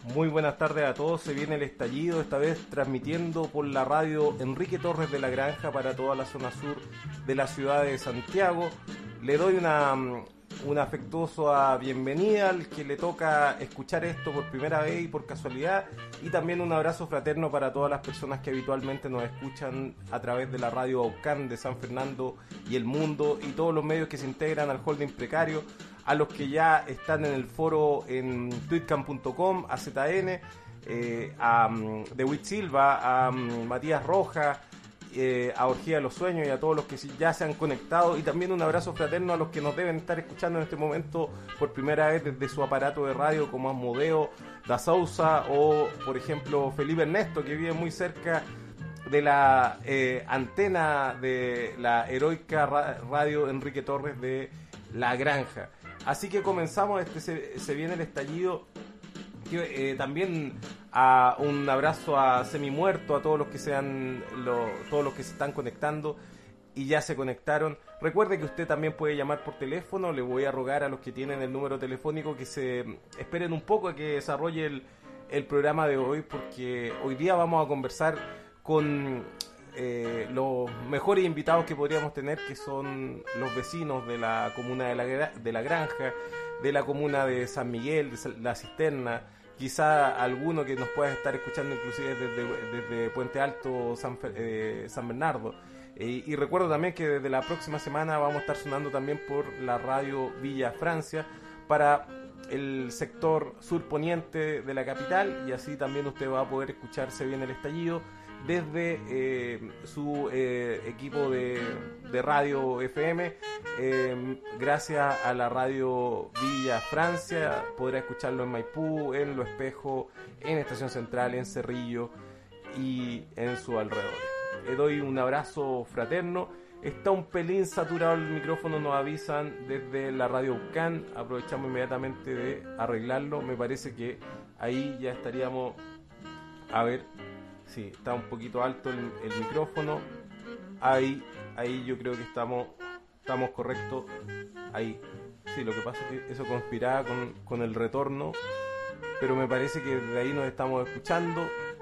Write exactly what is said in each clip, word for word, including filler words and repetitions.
Muy buenas tardes a todos, se viene el estallido, esta vez transmitiendo por la radio Enrique Torres de la Granja para toda la zona sur de la ciudad de Santiago. Le doy una, una afectuosa bienvenida al que le toca escuchar esto por primera vez y por casualidad, y también un abrazo fraterno para todas las personas que habitualmente nos escuchan a través de la radio Aucán de San Fernando y El Mundo y todos los medios que se integran al holding precario, a los que ya están en el foro en tweetcam punto com, a Z N, eh, a um, Dewit Silva, a um, Matías Rojas, eh, a Orgía de los Sueños y a todos los que ya se han conectado, y también un abrazo fraterno a los que nos deben estar escuchando en este momento por primera vez desde su aparato de radio, como Asmodeo da Sousa o, por ejemplo, Felipe Ernesto, que vive muy cerca de la eh, antena de la heroica ra- radio Enrique Torres de La Granja. Así que comenzamos, este se, se viene el estallido. Que, eh, también a un abrazo a Semimuerto, a todos los que sean lo, todos los que se están conectando y ya se conectaron. Recuerde que usted también puede llamar por teléfono. Le voy a rogar a los que tienen el número telefónico que se esperen un poco a que desarrolle el, el programa de hoy, porque hoy día vamos a conversar con Eh, los mejores invitados que podríamos tener, que son los vecinos de la comuna de la, de la Granja, de la comuna de San Miguel, de La Cisterna, quizá alguno que nos pueda estar escuchando inclusive desde, desde Puente Alto, San, eh, San Bernardo. Eh, y recuerdo también que desde la próxima semana vamos a estar sonando también por la radio Villa Francia para el sector surponiente de la capital, y así también usted va a poder escucharse bien el estallido desde eh, su eh, equipo de, de radio F M. Eh, gracias a la radio Villa Francia podrá escucharlo en Maipú, en Lo Espejo, en Estación Central, en Cerrillo y en su alrededor. Le doy un abrazo fraterno. Está un pelín saturado el micrófono, nos avisan desde la radio Ucán. Aprovechamos inmediatamente de arreglarlo. Me parece que ahí ya estaríamos. A ver, sí, está un poquito alto el, el micrófono. Ahí, ahí yo creo que estamos, estamos correctos. Ahí, sí, lo que pasa es que eso conspiraba con, con el retorno, pero me parece que desde ahí nos estamos escuchando.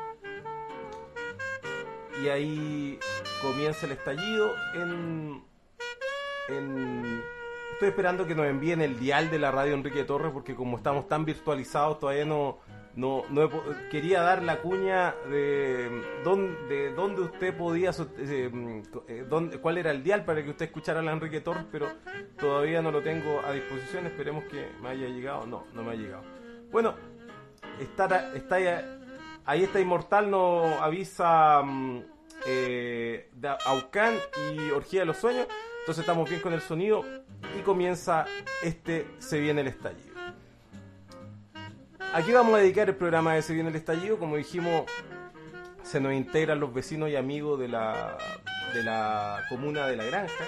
Y ahí comienza el estallido. En, en, estoy esperando que nos envíen el dial de la radio Enrique Torres, porque como estamos tan virtualizados todavía no, no, no he, quería dar la cuña de dónde, de dónde usted podía, eh, dónde, cuál era el dial para que usted escuchara a la Enrique Torres, pero todavía no lo tengo a disposición. Esperemos que me haya llegado. No, no me ha llegado. Bueno, está, está ahí está Inmortal, nos avisa eh, de Aucán y Orgía de los Sueños. Entonces estamos bien con el sonido y comienza este Se Viene el Estallido. Aquí vamos a dedicar el programa de Se Viene el Estallido. Como dijimos, se nos integran los vecinos y amigos de la, de la comuna de La Granja.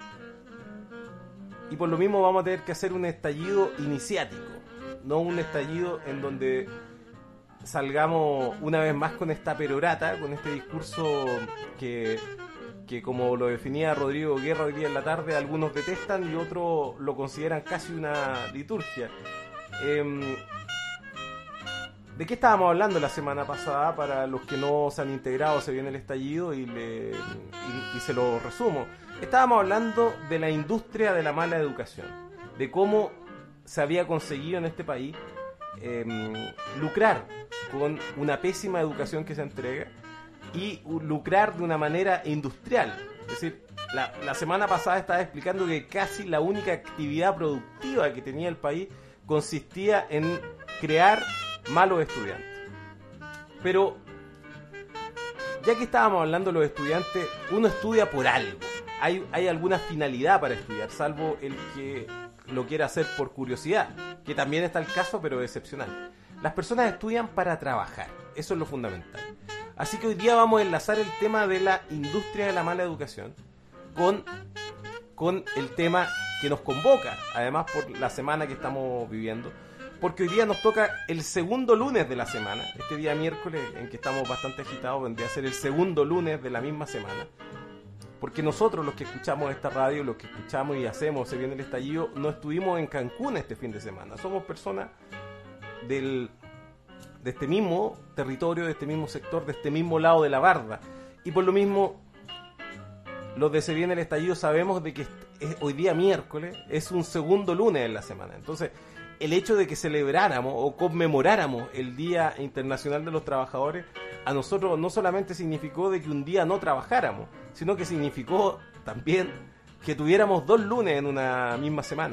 Y por lo mismo vamos a tener que hacer un estallido iniciático, no un estallido en donde salgamos una vez más con esta perorata, con este discurso que, que como lo definía Rodrigo Guerra hoy día en la tarde, algunos detestan y otros lo consideran casi una liturgia. Eh, ¿De qué estábamos hablando la semana pasada? Para los que no se han integrado, Se Viene el Estallido y, le, y, y se lo resumo. Estábamos hablando de la industria de la mala educación, de cómo se había conseguido en este país eh, lucrar con una pésima educación que se entrega y lucrar de una manera industrial. Es decir, la, la semana pasada estaba explicando que casi la única actividad productiva que tenía el país consistía en crear malos estudiantes. Pero ya que estábamos hablando de los estudiantes, uno estudia por algo. Hay, hay alguna finalidad para estudiar, salvo el que lo quiera hacer por curiosidad, que también está el caso, pero excepcional. Las personas estudian para trabajar, eso es lo fundamental. Así que hoy día vamos a enlazar el tema de la industria de la mala educación con, con el tema que nos convoca, además por la semana que estamos viviendo, porque hoy día nos toca el segundo lunes de la semana. Este día miércoles, en que estamos bastante agitados, vendría a ser el segundo lunes de la misma semana, porque nosotros, los que escuchamos esta radio, los que escuchamos y hacemos Se Viene el Estallido, no estuvimos en Cancún este fin de semana. Somos personas del, de este mismo territorio, de este mismo sector, de este mismo lado de la barda. Y por lo mismo, los de Se Viene el Estallido sabemos de que es, hoy día miércoles es un segundo lunes en la semana. Entonces, el hecho de que celebráramos o conmemoráramos el Día Internacional de los Trabajadores, a nosotros no solamente significó de que un día no trabajáramos, sino que significó también que tuviéramos dos lunes en una misma semana.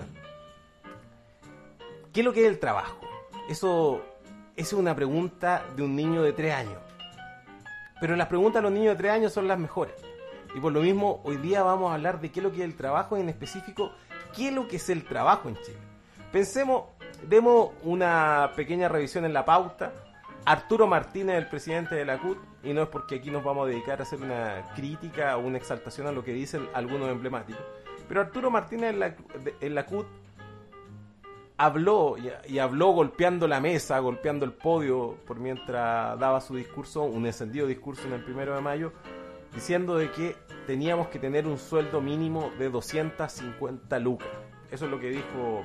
¿Qué es lo que es el trabajo? Eso, eso es una pregunta de un niño de tres años. Pero las preguntas de los niños de tres años son las mejores. Y por lo mismo, hoy día vamos a hablar de qué es lo que es el trabajo, en específico, qué es lo que es el trabajo en Chile. Pensemos, demos una pequeña revisión en la pauta. Arturo Martínez, el presidente de la C U T, y no es porque aquí nos vamos a dedicar a hacer una crítica o una exaltación a lo que dicen algunos emblemáticos, pero Arturo Martínez en la, en la C U T habló y, y habló golpeando la mesa, golpeando el podio por mientras daba su discurso, un encendido discurso en el primero de mayo, diciendo de que teníamos que tener un sueldo mínimo de doscientas cincuenta lucas. Eso es lo que dijo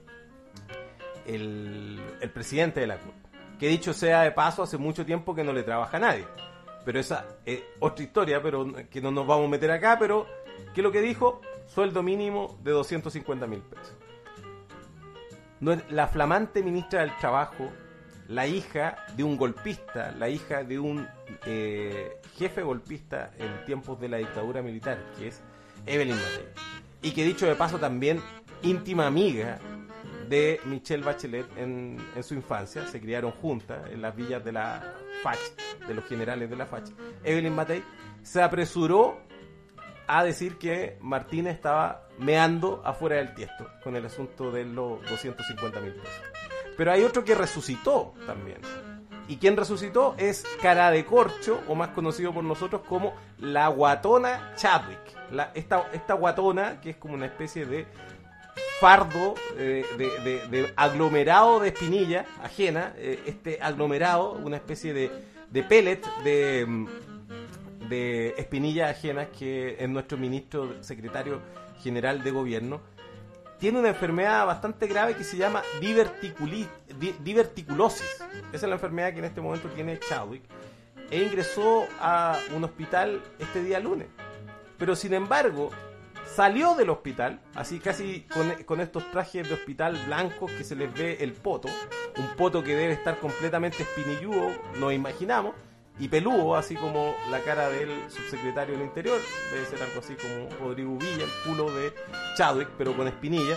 el, el presidente de la C U T. Que dicho sea de paso, hace mucho tiempo que no le trabaja a nadie. Pero esa es otra historia, pero que no nos vamos a meter acá, pero ¿qué es lo que dijo? Sueldo mínimo de doscientos cincuenta mil pesos. No es la flamante ministra del Trabajo, la hija de un golpista, la hija de un eh, jefe golpista en tiempos de la dictadura militar, que es Evelyn Matei. Y que dicho de paso también íntima amiga de Michelle Bachelet en, en su infancia, se criaron juntas en las villas de la F A C H, de los generales de la F A C H. Evelyn Matei se apresuró a decir que Martínez estaba meando afuera del tiesto con el asunto de los doscientos cincuenta mil pesos. Pero hay otro que resucitó también. Y quien resucitó es Cara de Corcho, o más conocido por nosotros como la guatona Chadwick. La, esta, esta guatona, que es como una especie de fardo eh, de, de, de aglomerado de espinilla ajena, eh, este aglomerado, una especie de, de pellet de, de espinillas ajenas que es nuestro ministro secretario general de gobierno, tiene una enfermedad bastante grave que se llama diverticuli, di, diverticulosis. Esa es la enfermedad que en este momento tiene Chadwick, e ingresó a un hospital este día lunes. Pero sin embargo, salió del hospital, así casi con, con estos trajes de hospital blancos que se les ve el poto, un poto que debe estar completamente espinilludo, nos imaginamos, y peludo, así como la cara del subsecretario del Interior, debe ser algo así como Rodrigo Villa, el culo de Chadwick, pero con espinilla.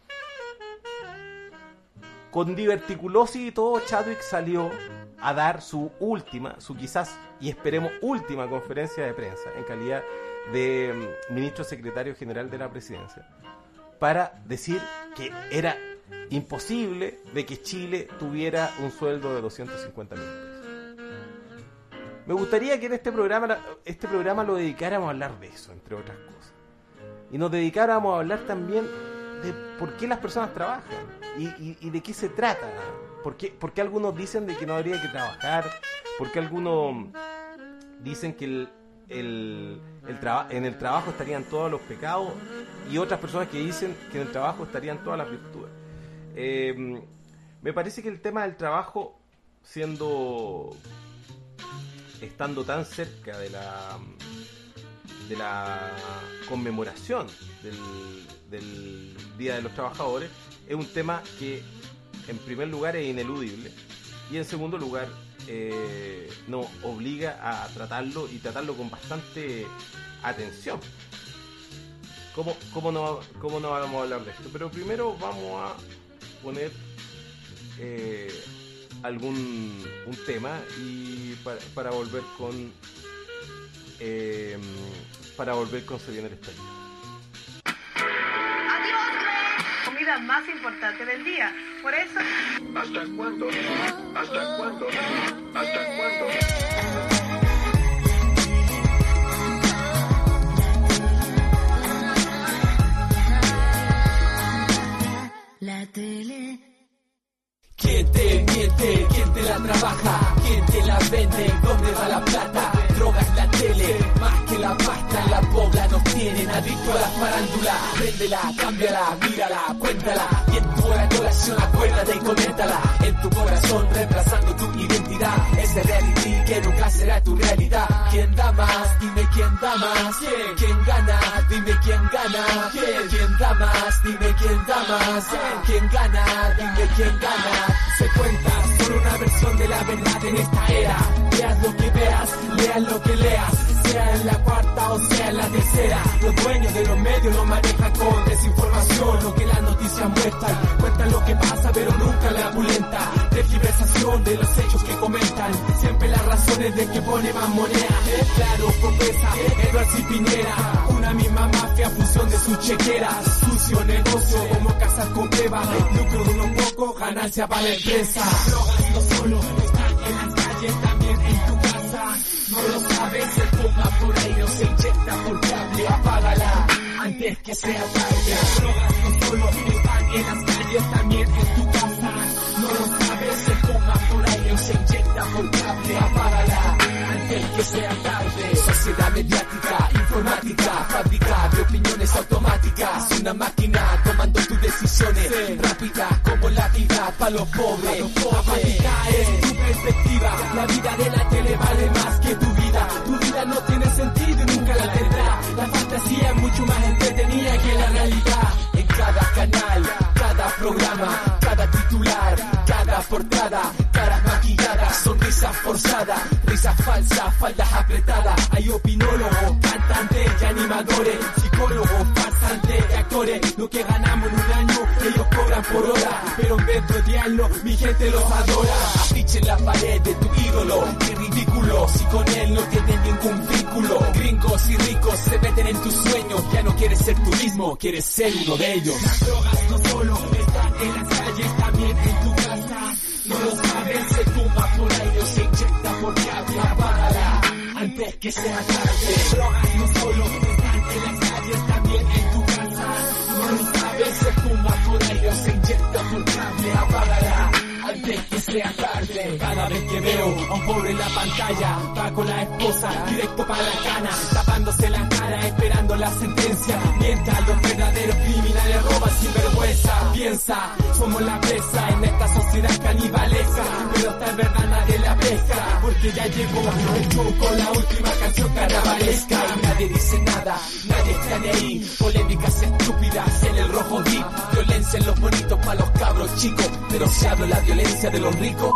Con diverticulosis y todo, Chadwick salió a dar su última, su quizás, y esperemos última conferencia de prensa en calidad de ministro secretario general de la presidencia, para decir que era imposible de que Chile tuviera un sueldo de doscientos cincuenta mil pesos. Me gustaría que en este programa este programa lo dedicáramos a hablar de eso, entre otras cosas, y nos dedicáramos a hablar también de por qué las personas trabajan y, y, y de qué se trata, por qué, por qué algunos dicen de que no habría que trabajar, por qué algunos dicen que el El, el traba, en el trabajo estarían todos los pecados, y otras personas que dicen que en el trabajo estarían todas las virtudes. Eh, me parece que el tema del trabajo, siendo estando tan cerca de la de la conmemoración del, del Día de los Trabajadores, es un tema que en primer lugar es ineludible, y en segundo lugar Eh, nos obliga a tratarlo, y tratarlo con bastante atención. ¿Cómo, cómo, no, cómo no vamos a hablar de esto? Pero primero vamos a poner eh, algún un tema y para, para volver con eh, para volver con Se Viene el Estallido. Comida más importante del día. Por eso. ¿Hasta cuándo? ¿Hasta cuándo? ¿Hasta cuándo? La tele. ¿Quién te miente? ¿Quién te la trabaja? ¿Quién te la vende? ¿Dónde va la plata? Drogas, la tele, más que la pasta. La pobla nos tienen adicto a la farándula. Véndela, cámbiala, mírala, cuéntala. Y en tu hora colación acuérdate y coméntala. En tu corazón reemplazando tu identidad. ese reality que nunca será tu realidad. ¿Quién da más? Dime quién da más. ¿Quién? ¿Quién gana? Dime quién gana. ¿Quién? ¿Quién da más? Dime quién da más. ¿Quién gana? Dime quién gana. Se cuenta solo una versión de la verdad en esta era. Veas lo que veas, leas lo que leas, sea en la cuarta o sea en la tercera. Los dueños de los medios nos manejan con desinformación, lo que las noticias muestran. Cuentan lo que pasa pero nunca la pulenta. Tergiversación de los hechos que comentan, siempre las razones de que pone más moneda. Claro, Copesa, Edwards y Piñera, una misma mafia, fusión de sus chequeras. Sucio negocio como casas con beba, lucro de unos pocos, ganancia para la empresa. Drogas no solo están en las calles, también en tu casa. No lo sabes, se fuma por ahí o se inyecta por cable. Apágala antes que sea tarde. Las drogas no solo están en las calles, también en tu casa. No lo sabes, se fuma por ahí o se inyecta por cable. Apágala antes que sea tarde. Sociedad mediática, informática, fábrica de opiniones automáticas. Una máquina tomando tus decisiones, rápida como la vida para los pobres. Apática es tu perspectiva, la vida de la tele vale más que tu vida. Tu vida no tiene sentido y nunca la tendrá. La fantasía es mucho más entretenida que la realidad. En cada canal, cada programa, cada titular, cada portada, caras maquilladas, sonrisas forzadas, risas falsas, faldas apretadas. Hay opinólogos, cantantes y animadores, psicólogos, farsantes y actores. Lo que ganamos en un año, ellos cobran por hora, pero en vez de odiarlo, mi gente los adora. Afiche en la pared de tu ídolo, qué ridículo, si con él no tienes ningún vínculo. Gringos y ricos se meten en tus sueños, ya no quieres ser tú mismo, quieres ser uno de ellos. Las drogas no solo están en las calles, también en tu casa. No lo sabes, se fuma por ahí o se inyecta por cable. Apágala antes que sea tarde. Las drogas no solo están en las calles, también en tu casa. No lo sabes, se fuma por ahí o se inyecta por cable. Apágala antes que sea tarde. Cada vez que veo a un pobre en la pantalla, va con la esposa directo para la cana, tapándose la cara esperando la sentencia, mientras los verdaderos criminales roban sin vergüenza. Piensa, somos la presa en esta sociedad canibalesca, pero esta es verdad nadie la pesca, porque ya llegó el show con la última canción carnavalesca. Y nadie dice nada, nadie está ni ahí, polémicas estúpidas en el rojo deep, violencia en los bonitos para los cabros chicos, pero se habla la violencia de los ricos.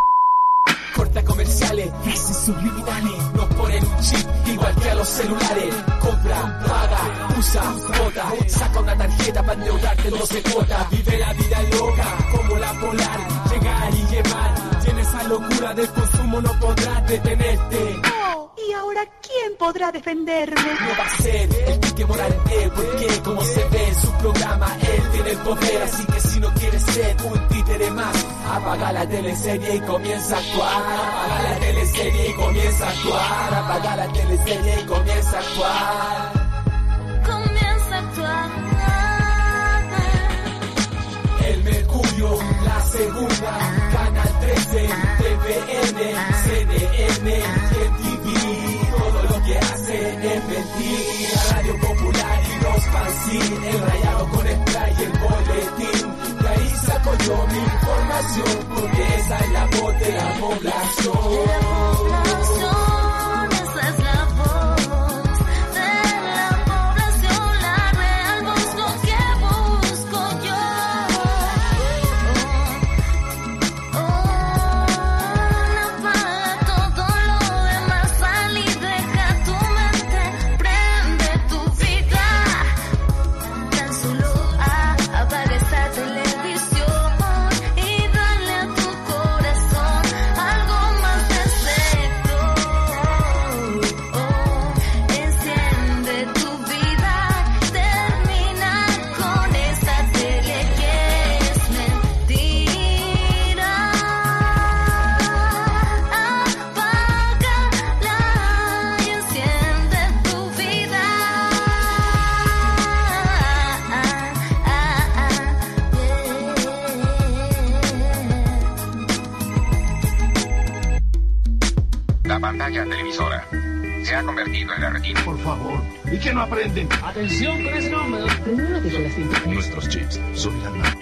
Corta comerciales, frases subliminales, nos ponen un chip igual que a los celulares. Compra, paga, usa, vota, saca una tarjeta para endeudarte en doce cuotas. Vive la vida loca como la polar, llegar y llevar. Y en esa locura del consumo no podrás detenerte. Oh, ¿y ahora quién podrá defenderme? No va a ser el pique morante, porque como se ve en su programa, él tiene el poder. Así que si no quieres ser un títere más, apaga la teleserie y comienza a actuar. Apaga la teleserie y comienza a actuar. Apaga la teleserie y comienza a actuar. Comienza a actuar. El Mercurio, la segunda, Canal trece, T V N, C N N, M T V. Todo lo que hacen es mentir. La radio popular y los fanzines, el rayado con spray y el boletín. De ahí saco yo mi información, porque esa es la voz de la población. Esa es la voz de la población, la real voz, lo que busco yo. Oh, oh, apaga todo lo demás, sal y deja tu mente, prende tu vida. Tan solo ah, apaga esa televisión y dale a tu corazón algo más de sexo. Oh, enciende tu vida, termina con esa tele que es mentira. Apágala y enciende tu vida. La pantalla televisora se ha convertido en la retina. Por favor, ¿y que no aprenden? Atención con ese número. Nuestros chips subirán más.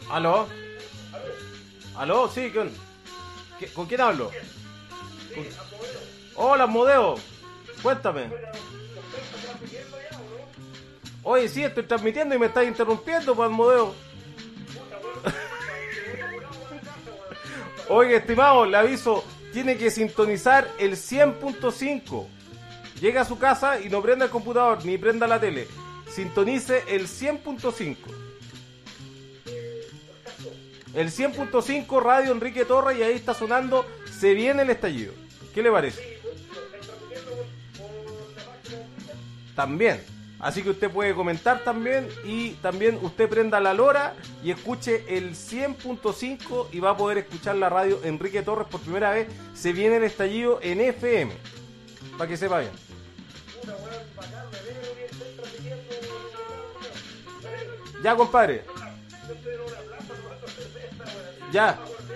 ¿Aló? ¿Aló? Sí, ¿con, ¿qué, ¿con quién hablo? ¿Con... Hola, Asmodeo. Cuéntame. Oye, sí, estoy transmitiendo y me estás interrumpiendo, pues, Asmodeo. Oye, estimado, le aviso, tiene que sintonizar el cien punto cinco. Llega a su casa y no prenda el computador ni prenda la tele. Sintonice el cien punto cinco. El cien punto cinco Radio Enrique Torres, y ahí está sonando Se Viene el Estallido. ¿Qué le parece? También. Así que usted puede comentar también, y también usted prenda la lora y escuche el cien punto cinco y va a poder escuchar la radio Enrique Torres por primera vez. Se Viene el Estallido en F M. Para que sepa bien. Ya, compadre. Ya.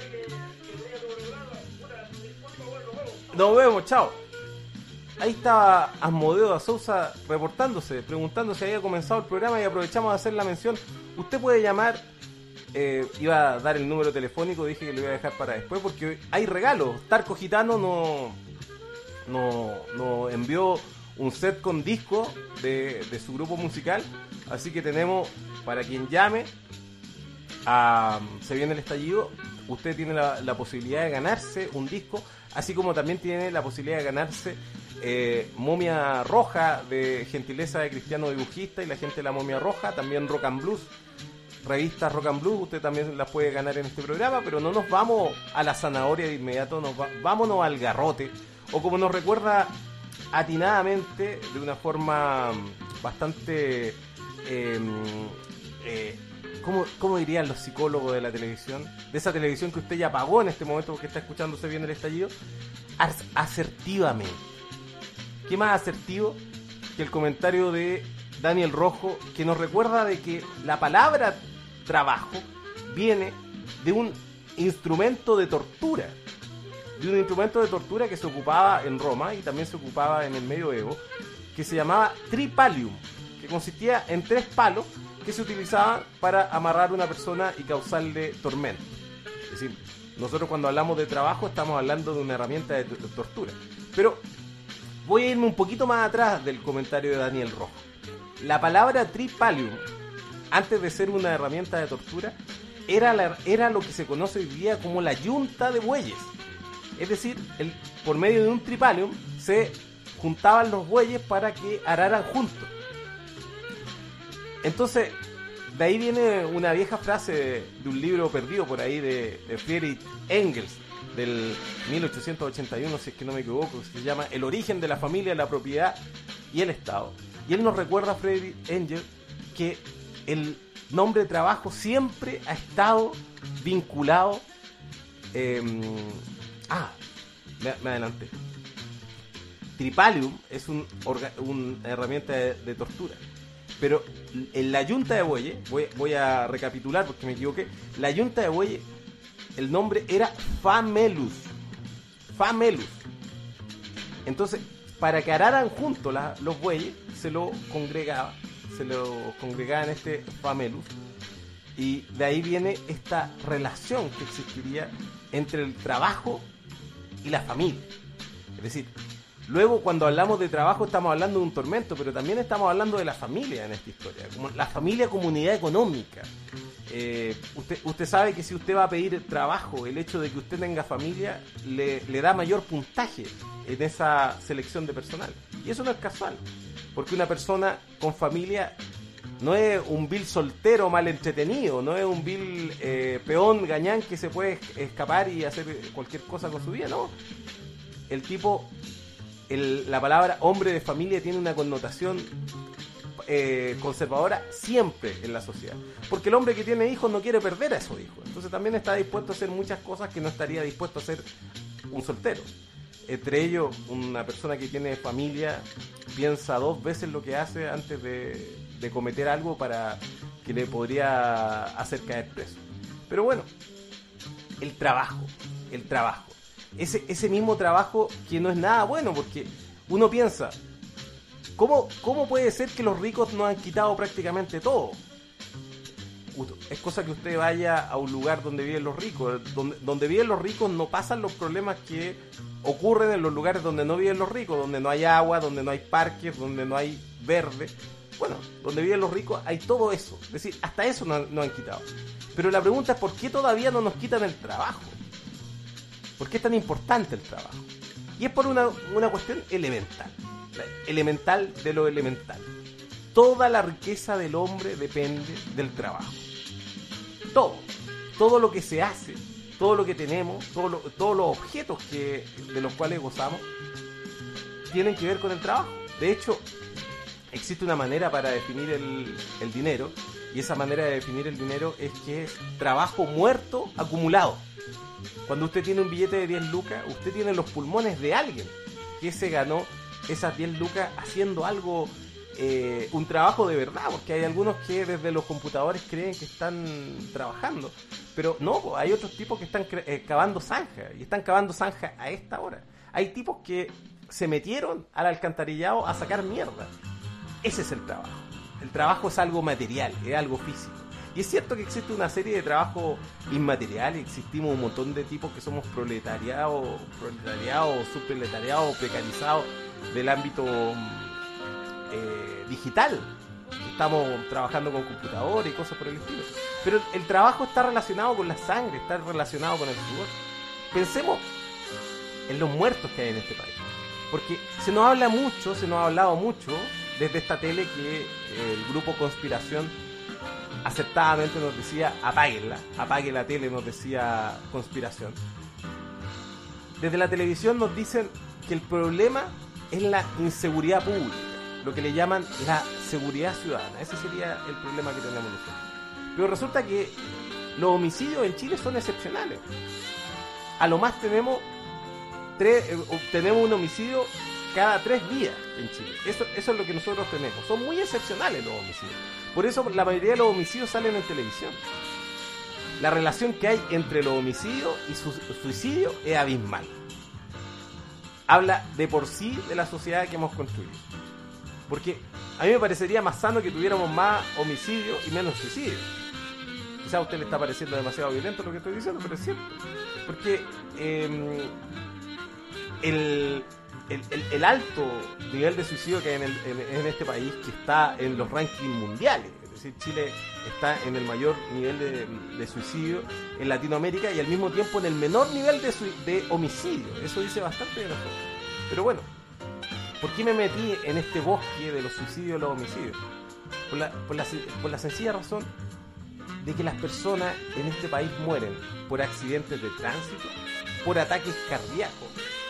Nos vemos, chao. Ahí estaba Asmodeo da Sousa reportándose, preguntando si había comenzado el programa, y aprovechamos de hacer la mención. Usted puede llamar, eh, iba a dar el número telefónico, dije que lo iba a dejar para después porque hay regalos. Tarco Gitano no, no, no envió un set con disco de, de su grupo musical, así que tenemos, para quien llame a Se Viene el Estallido, usted tiene la, la posibilidad de ganarse un disco, así como también tiene la posibilidad de ganarse eh, Momia Roja, de gentileza de Cristiano Dibujista y la gente de la Momia Roja, también Rock and Blues, revistas Rock and Blues, usted también las puede ganar en este programa. Pero no nos vamos a la zanahoria de inmediato, nos va, vámonos al garrote, o como nos recuerda atinadamente, de una forma bastante eh, eh, ¿Cómo, ¿Cómo dirían los psicólogos de la televisión? De esa televisión que usted ya pagó en este momento porque está escuchando Se Viene el Estallido. Asertivamente. ¿Qué más asertivo que el comentario de Daniel Rojo, que nos recuerda de que la palabra trabajo viene de un instrumento de tortura? De un instrumento de tortura que se ocupaba en Roma y también se ocupaba en el medioevo, que se llamaba tripalium, que consistía en tres palos que se utilizaban para amarrar a una persona y causarle tormento. Es decir, nosotros cuando hablamos de trabajo estamos hablando de una herramienta de, t- de tortura. Pero voy a irme un poquito más atrás del comentario de Daniel Rojo. La palabra tripalium, antes de ser una herramienta de tortura, era, la, era lo que se conoce hoy día como la yunta de bueyes. Es decir, el, por medio de un tripalium se juntaban los bueyes para que araran juntos. Entonces, de ahí viene una vieja frase de, de un libro perdido por ahí de, de Friedrich Engels, del mil ochocientos ochenta y uno, si es que no me equivoco, que se llama El origen de la familia, la propiedad y el Estado. Y él nos recuerda, Friedrich Engels, que el nombre de trabajo siempre ha estado vinculado... Eh, ah, me, me adelanté. Tripalium es un orga, una herramienta de, de tortura. Pero en la yunta de bueyes, voy, voy a recapitular porque me equivoqué, la yunta de bueyes, el nombre era Famelus. Famelus. Entonces, para que araran juntos la, los bueyes, se lo congregaba, se lo congregaba en este Famelus. Y de ahí viene esta relación que existiría entre el trabajo y la familia. Es decir, luego cuando hablamos de trabajo estamos hablando de un tormento, pero también estamos hablando de la familia en esta historia, como la familia comunidad económica. Eh, usted, usted sabe que si usted va a pedir trabajo, el hecho de que usted tenga familia le, le da mayor puntaje en esa selección de personal. Y eso no es casual, porque una persona con familia no es un vil soltero mal entretenido, no es un vil eh, peón gañán que se puede escapar y hacer cualquier cosa con su vida, no. El tipo... El, la palabra hombre de familia tiene una connotación eh, conservadora siempre en la sociedad, porque el hombre que tiene hijos no quiere perder a esos hijos, entonces también está dispuesto a hacer muchas cosas que no estaría dispuesto a hacer un soltero. Entre ellos, una persona que tiene familia piensa dos veces lo que hace antes de, de cometer algo para que le podría hacer caer preso. Pero bueno, el trabajo, el trabajo Ese, ese mismo trabajo que no es nada bueno, porque uno piensa, ¿cómo, cómo puede ser que los ricos nos han quitado prácticamente todo? es cosa que usted vaya a un lugar donde viven los ricos. Donde, donde viven los ricos no pasan los problemas que ocurren en los lugares donde no viven los ricos, donde no hay agua, donde no hay parques, donde no hay verde. Bueno, donde viven los ricos hay todo eso. Es decir, hasta eso nos no han quitado. Pero la pregunta es, ¿por qué todavía no nos quitan el trabajo? ¿Por qué es tan importante el trabajo? Y es por una, una cuestión elemental. Elemental de lo elemental. Toda la riqueza del hombre depende del trabajo. Todo. Todo lo que se hace, todo lo que tenemos, todo lo, todos los objetos que, de los cuales gozamos, tienen que ver con el trabajo. De hecho, existe una manera para definir el, el dinero, y esa manera de definir el dinero es que es trabajo muerto acumulado. Cuando usted tiene un billete de diez lucas, usted tiene los pulmones de alguien que se ganó esas diez lucas haciendo algo, eh, un trabajo de verdad, porque hay algunos que desde los computadores creen que están trabajando, pero no, hay otros tipos que están eh, cavando zanja, y están cavando zanja a esta hora. Hay tipos que se metieron al alcantarillado a sacar mierda. Ese es el trabajo. El trabajo es algo material, es algo físico. Y es cierto que existe una serie de trabajos inmateriales, existimos un montón de tipos que somos proletariados, proletariados, subproletariados, precarizados del ámbito eh, digital. Estamos trabajando con computadores y cosas por el estilo. Pero el trabajo está relacionado con la sangre, está relacionado con el sudor. Pensemos en los muertos que hay en este país. Porque se nos habla mucho, se nos ha hablado mucho desde esta tele que el grupo Conspiración acertadamente nos decía apáguenla, apague la tele, nos decía Conspiración. Desde la televisión nos dicen que el problema es la inseguridad pública, lo que le llaman la seguridad ciudadana. Ese sería el problema que tenemos nosotros. Pero resulta que los homicidios en Chile son excepcionales. A lo más tenemos tres, eh, tenemos un homicidio cada tres días en Chile. Eso, eso es lo que nosotros tenemos. Son muy excepcionales los homicidios. Por eso la mayoría de los homicidios salen en televisión. La relación que hay entre los homicidios y su suicidio es abismal. Habla de por sí de la sociedad que hemos construido. Porque a mí me parecería más sano que tuviéramos más homicidios y menos suicidios. Quizá a usted le está pareciendo demasiado violento lo que estoy diciendo, pero es cierto. Porque eh, el... El, el, el alto nivel de suicidio que hay en, el, en, en este país, que está en los rankings mundiales, es decir, Chile está en el mayor nivel de, de suicidio en Latinoamérica y al mismo tiempo en el menor nivel de, su, de homicidio. Eso dice bastante de nosotros. Pero bueno, ¿por qué me metí en este bosque de los suicidios y los homicidios? Por la, por la, por la sencilla razón de que las personas en este país mueren por accidentes de tránsito, por ataques cardíacos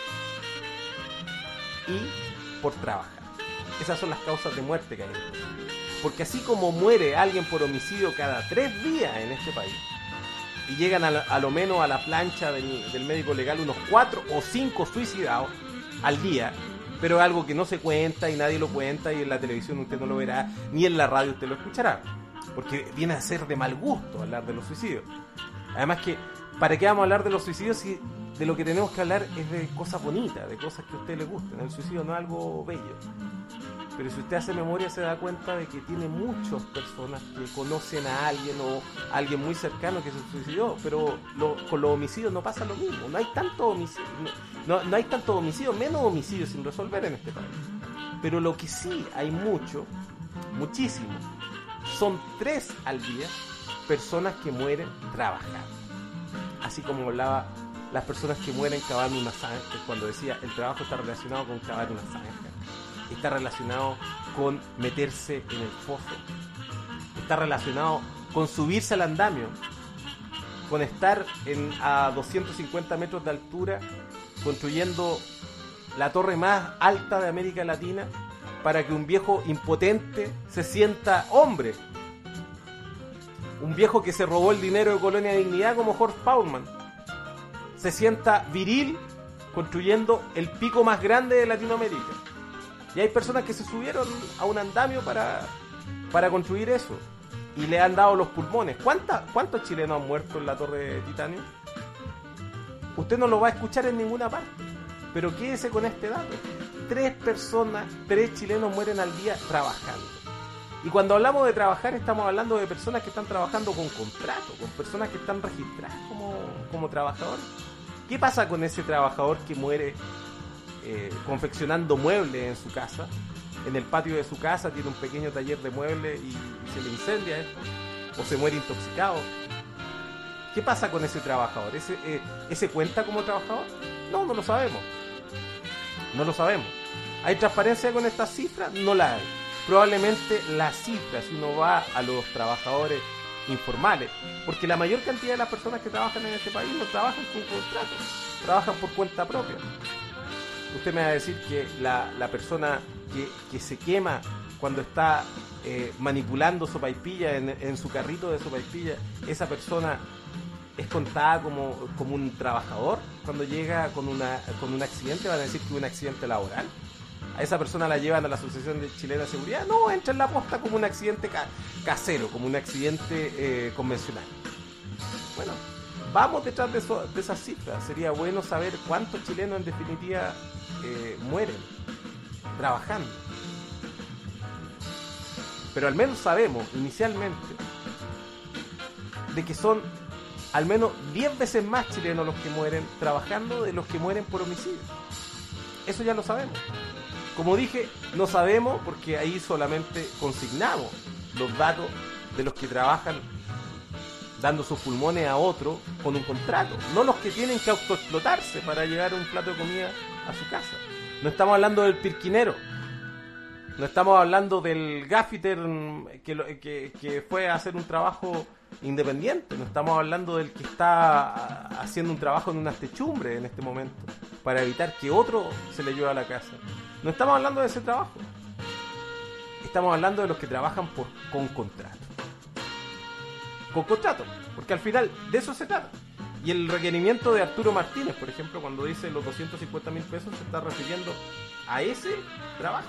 y por trabajar. Esas son las causas de muerte que hay en este país. Porque así como muere alguien por homicidio cada tres días en este país, y llegan a, la, a lo menos a la plancha del, del médico legal unos cuatro o cinco suicidados al día, pero es algo que no se cuenta y nadie lo cuenta, y en la televisión usted no lo verá, ni en la radio usted lo escuchará, porque viene a ser de mal gusto hablar de los suicidios. Además que, ¿para qué vamos a hablar de los suicidios si de lo que tenemos que hablar es de cosas bonitas, de cosas que a usted le gusten? El suicidio no es algo bello. Pero si usted hace memoria se da cuenta de que tiene muchas personas que conocen a alguien o a alguien muy cercano que se suicidó. Pero lo, con los homicidios no pasa lo mismo. No hay tanto homicidio, no, no hay tanto homicidio, menos homicidios sin resolver en este país. Pero lo que sí hay mucho, muchísimo, son tres al día personas que mueren trabajando. Así como hablaba las personas que mueren cavando una zanja, cuando decía el trabajo está relacionado con cavar una zanja, está relacionado con meterse en el foso, está relacionado con subirse al andamio, con estar en, a doscientos cincuenta metros de altura construyendo la torre más alta de América Latina para que un viejo impotente se sienta hombre. Un viejo que se robó el dinero de Colonia Dignidad como Horst Paulmann se sienta viril construyendo el pico más grande de Latinoamérica. Y hay personas que se subieron a un andamio para, para construir eso y le han dado los pulmones. ¿Cuánta, ¿Cuántos chilenos han muerto en la Torre de Titanio? Usted no lo va a escuchar en ninguna parte, pero quédese con este dato. Tres personas, tres chilenos mueren al día trabajando. Y cuando hablamos de trabajar, estamos hablando de personas que están trabajando con contrato, con personas que están registradas como, como trabajadores. ¿Qué pasa con ese trabajador que muere eh, confeccionando muebles en su casa? En el patio de su casa tiene un pequeño taller de muebles y, y se le incendia esto, o se muere intoxicado. ¿Qué pasa con ese trabajador? ¿Ese, eh, ¿Ese cuenta como trabajador? No, no lo sabemos. No lo sabemos. ¿Hay transparencia con estas cifras? No la hay. Probablemente las cifras, si uno va a los trabajadores informales, porque la mayor cantidad de las personas que trabajan en este país no trabajan con contratos, trabajan por cuenta propia. Usted me va a decir que la, la persona que, que se quema cuando está eh, manipulando sopaipilla en, en su carrito de sopaipilla, esa persona es contada como, como un trabajador. Cuando llega con, una, con un accidente, van a decir que es un accidente laboral. A esa persona la llevan a la Asociación de Chilena de Seguridad. No, entra en la posta como un accidente ca- casero, como un accidente eh, convencional. Bueno, vamos detrás de, eso, de esas cifras. Sería bueno saber cuántos chilenos en definitiva eh, mueren trabajando. Pero al menos sabemos inicialmente de que son al menos diez veces más chilenos los que mueren trabajando de los que mueren por homicidio. Eso ya lo sabemos. Como dije, no sabemos porque ahí solamente consignamos los datos de los que trabajan dando sus pulmones a otro con un contrato, no los que tienen que autoexplotarse para llevar un plato de comida a su casa. No estamos hablando del pirquinero, no estamos hablando del gaffiter que, lo, que, que fue a hacer un trabajo independiente, no estamos hablando del que está haciendo un trabajo en unas techumbres en este momento para evitar que otro se le lleve a la casa. No estamos hablando de ese trabajo, estamos hablando de los que trabajan por, con contrato. Con contrato, porque al final de eso se trata. Y el requerimiento de Arturo Martínez, por ejemplo, cuando dice los doscientos cincuenta mil pesos, se está refiriendo a ese trabajo.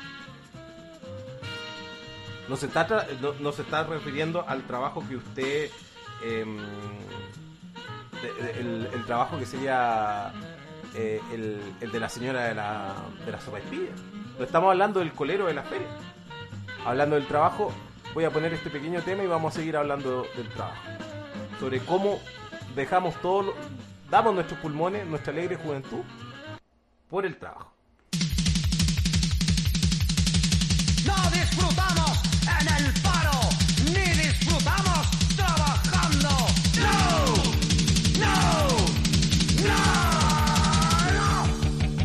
No se está, tra- no, no se está refiriendo al trabajo que usted... Eh, de, de, el, el trabajo que sería eh, el, el de la señora de la, de la sopaipilla. No estamos hablando del colero de la feria. Hablando del trabajo, voy a poner este pequeño tema y vamos a seguir hablando del trabajo. Sobre cómo dejamos todo, lo, damos nuestros pulmones, nuestra alegre juventud, por el trabajo. No disfrutamos en el paro, ni disfrutamos trabajando. No, no, no, no.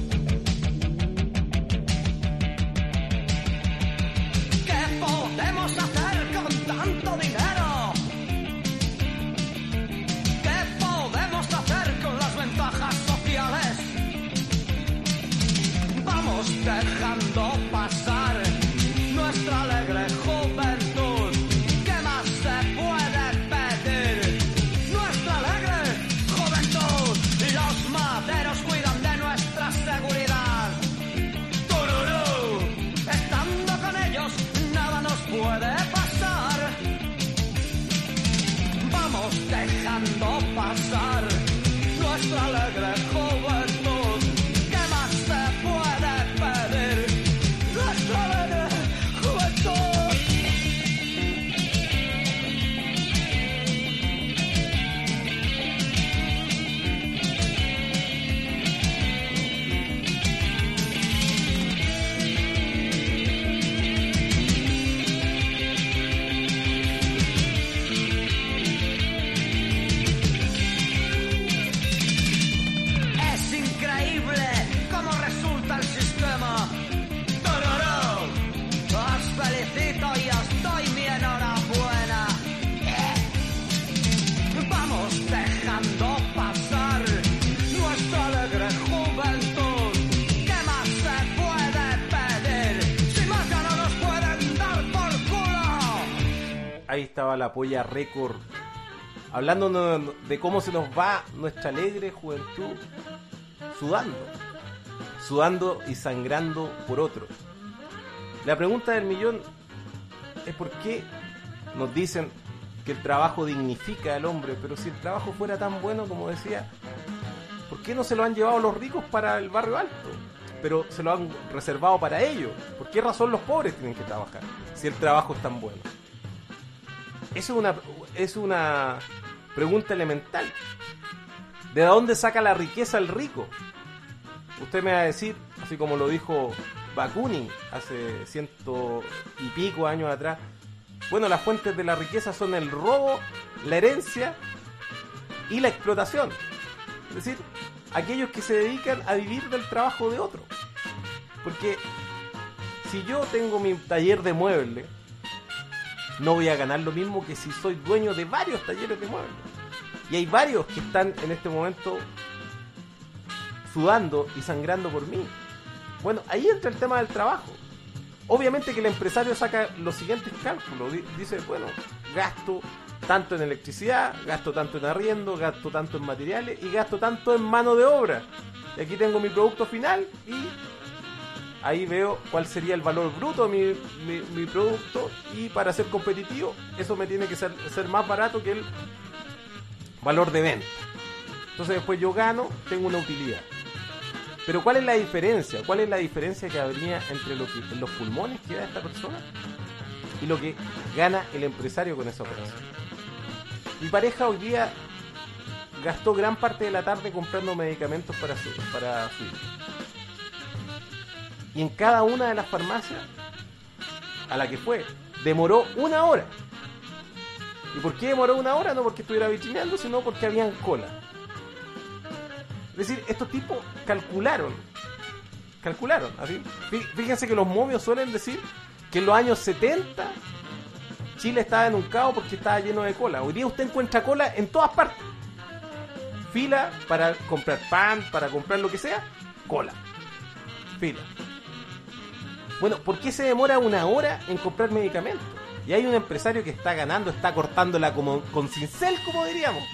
¿Qué podemos hacer con tanto dinero? ¿Qué podemos hacer con las ventajas sociales? Vamos dejando pasar nuestra alegre juventud. ¿Qué más se puede pedir? Nuestra alegre juventud. Los maderos cuidan de nuestra seguridad. ¡Tururú! Estando con ellos nada nos puede pasar. Vamos dejando pasar nuestra alegre juventud. ¿Qué más se puede pedir? Nuestra alegre juventud. Es increíble cómo resulta el sistema. ¡Tararau! Os felicito y os doy mi enhorabuena. Eh. Vamos dejando pasar nuestra alegre juventud. ¿Qué más se puede pedir? Si más ya no nos pueden dar por culo. Ahí estaba la polla récord, hablándonos de cómo se nos va nuestra alegre juventud sudando, sudando y sangrando por otros. La pregunta del millón es por qué nos dicen que el trabajo dignifica al hombre, pero si el trabajo fuera tan bueno como decía, ¿por qué no se lo han llevado los ricos para el barrio alto? pero se lo han reservado para ellos. ¿Por qué razón los pobres tienen que trabajar si el trabajo es tan bueno? Eso es una, es una pregunta elemental. ¿De dónde saca la riqueza el rico? Usted me va a decir, así como lo dijo Bakunin hace ciento y pico años atrás, bueno, las fuentes de la riqueza son el robo, la herencia y la explotación. Es decir, aquellos que se dedican a vivir del trabajo de otro. Porque si yo tengo mi taller de muebles, no voy a ganar lo mismo que si soy dueño de varios talleres de muebles. Y hay varios que están en este momento sudando y sangrando por mí. Bueno, ahí entra el tema del trabajo. Obviamente que el empresario saca los siguientes cálculos. Dice, bueno, gasto tanto en electricidad, gasto tanto en arriendo, gasto tanto en materiales y gasto tanto en mano de obra. Y aquí tengo mi producto final y ahí veo cuál sería el valor bruto de mi, mi, mi producto, y para ser competitivo eso me tiene que ser, ser más barato que el valor de venta. Entonces después yo gano, tengo una utilidad. Pero ¿cuál es la diferencia? ¿Cuál es la diferencia que habría entre lo que, los pulmones que da esta persona y lo que gana el empresario con esa operación? Mi pareja hoy día gastó gran parte de la tarde comprando medicamentos para su, para su hijo. Y en cada una de las farmacias a la que fue, demoró una hora. ¿Y por qué demoró una hora? No porque estuviera vitrineando, sino porque habían cola. Es decir, estos tipos calcularon, calcularon, así. Fíjense que los momios suelen decir que en los años setenta Chile estaba en un caos porque estaba lleno de cola. Hoy día usted encuentra cola en todas partes. Fila para comprar pan, para comprar lo que sea, cola. Fila. Bueno, ¿por qué se demora una hora en comprar medicamentos? Y hay un empresario que está ganando, está cortándola como con cincel, como diríamos,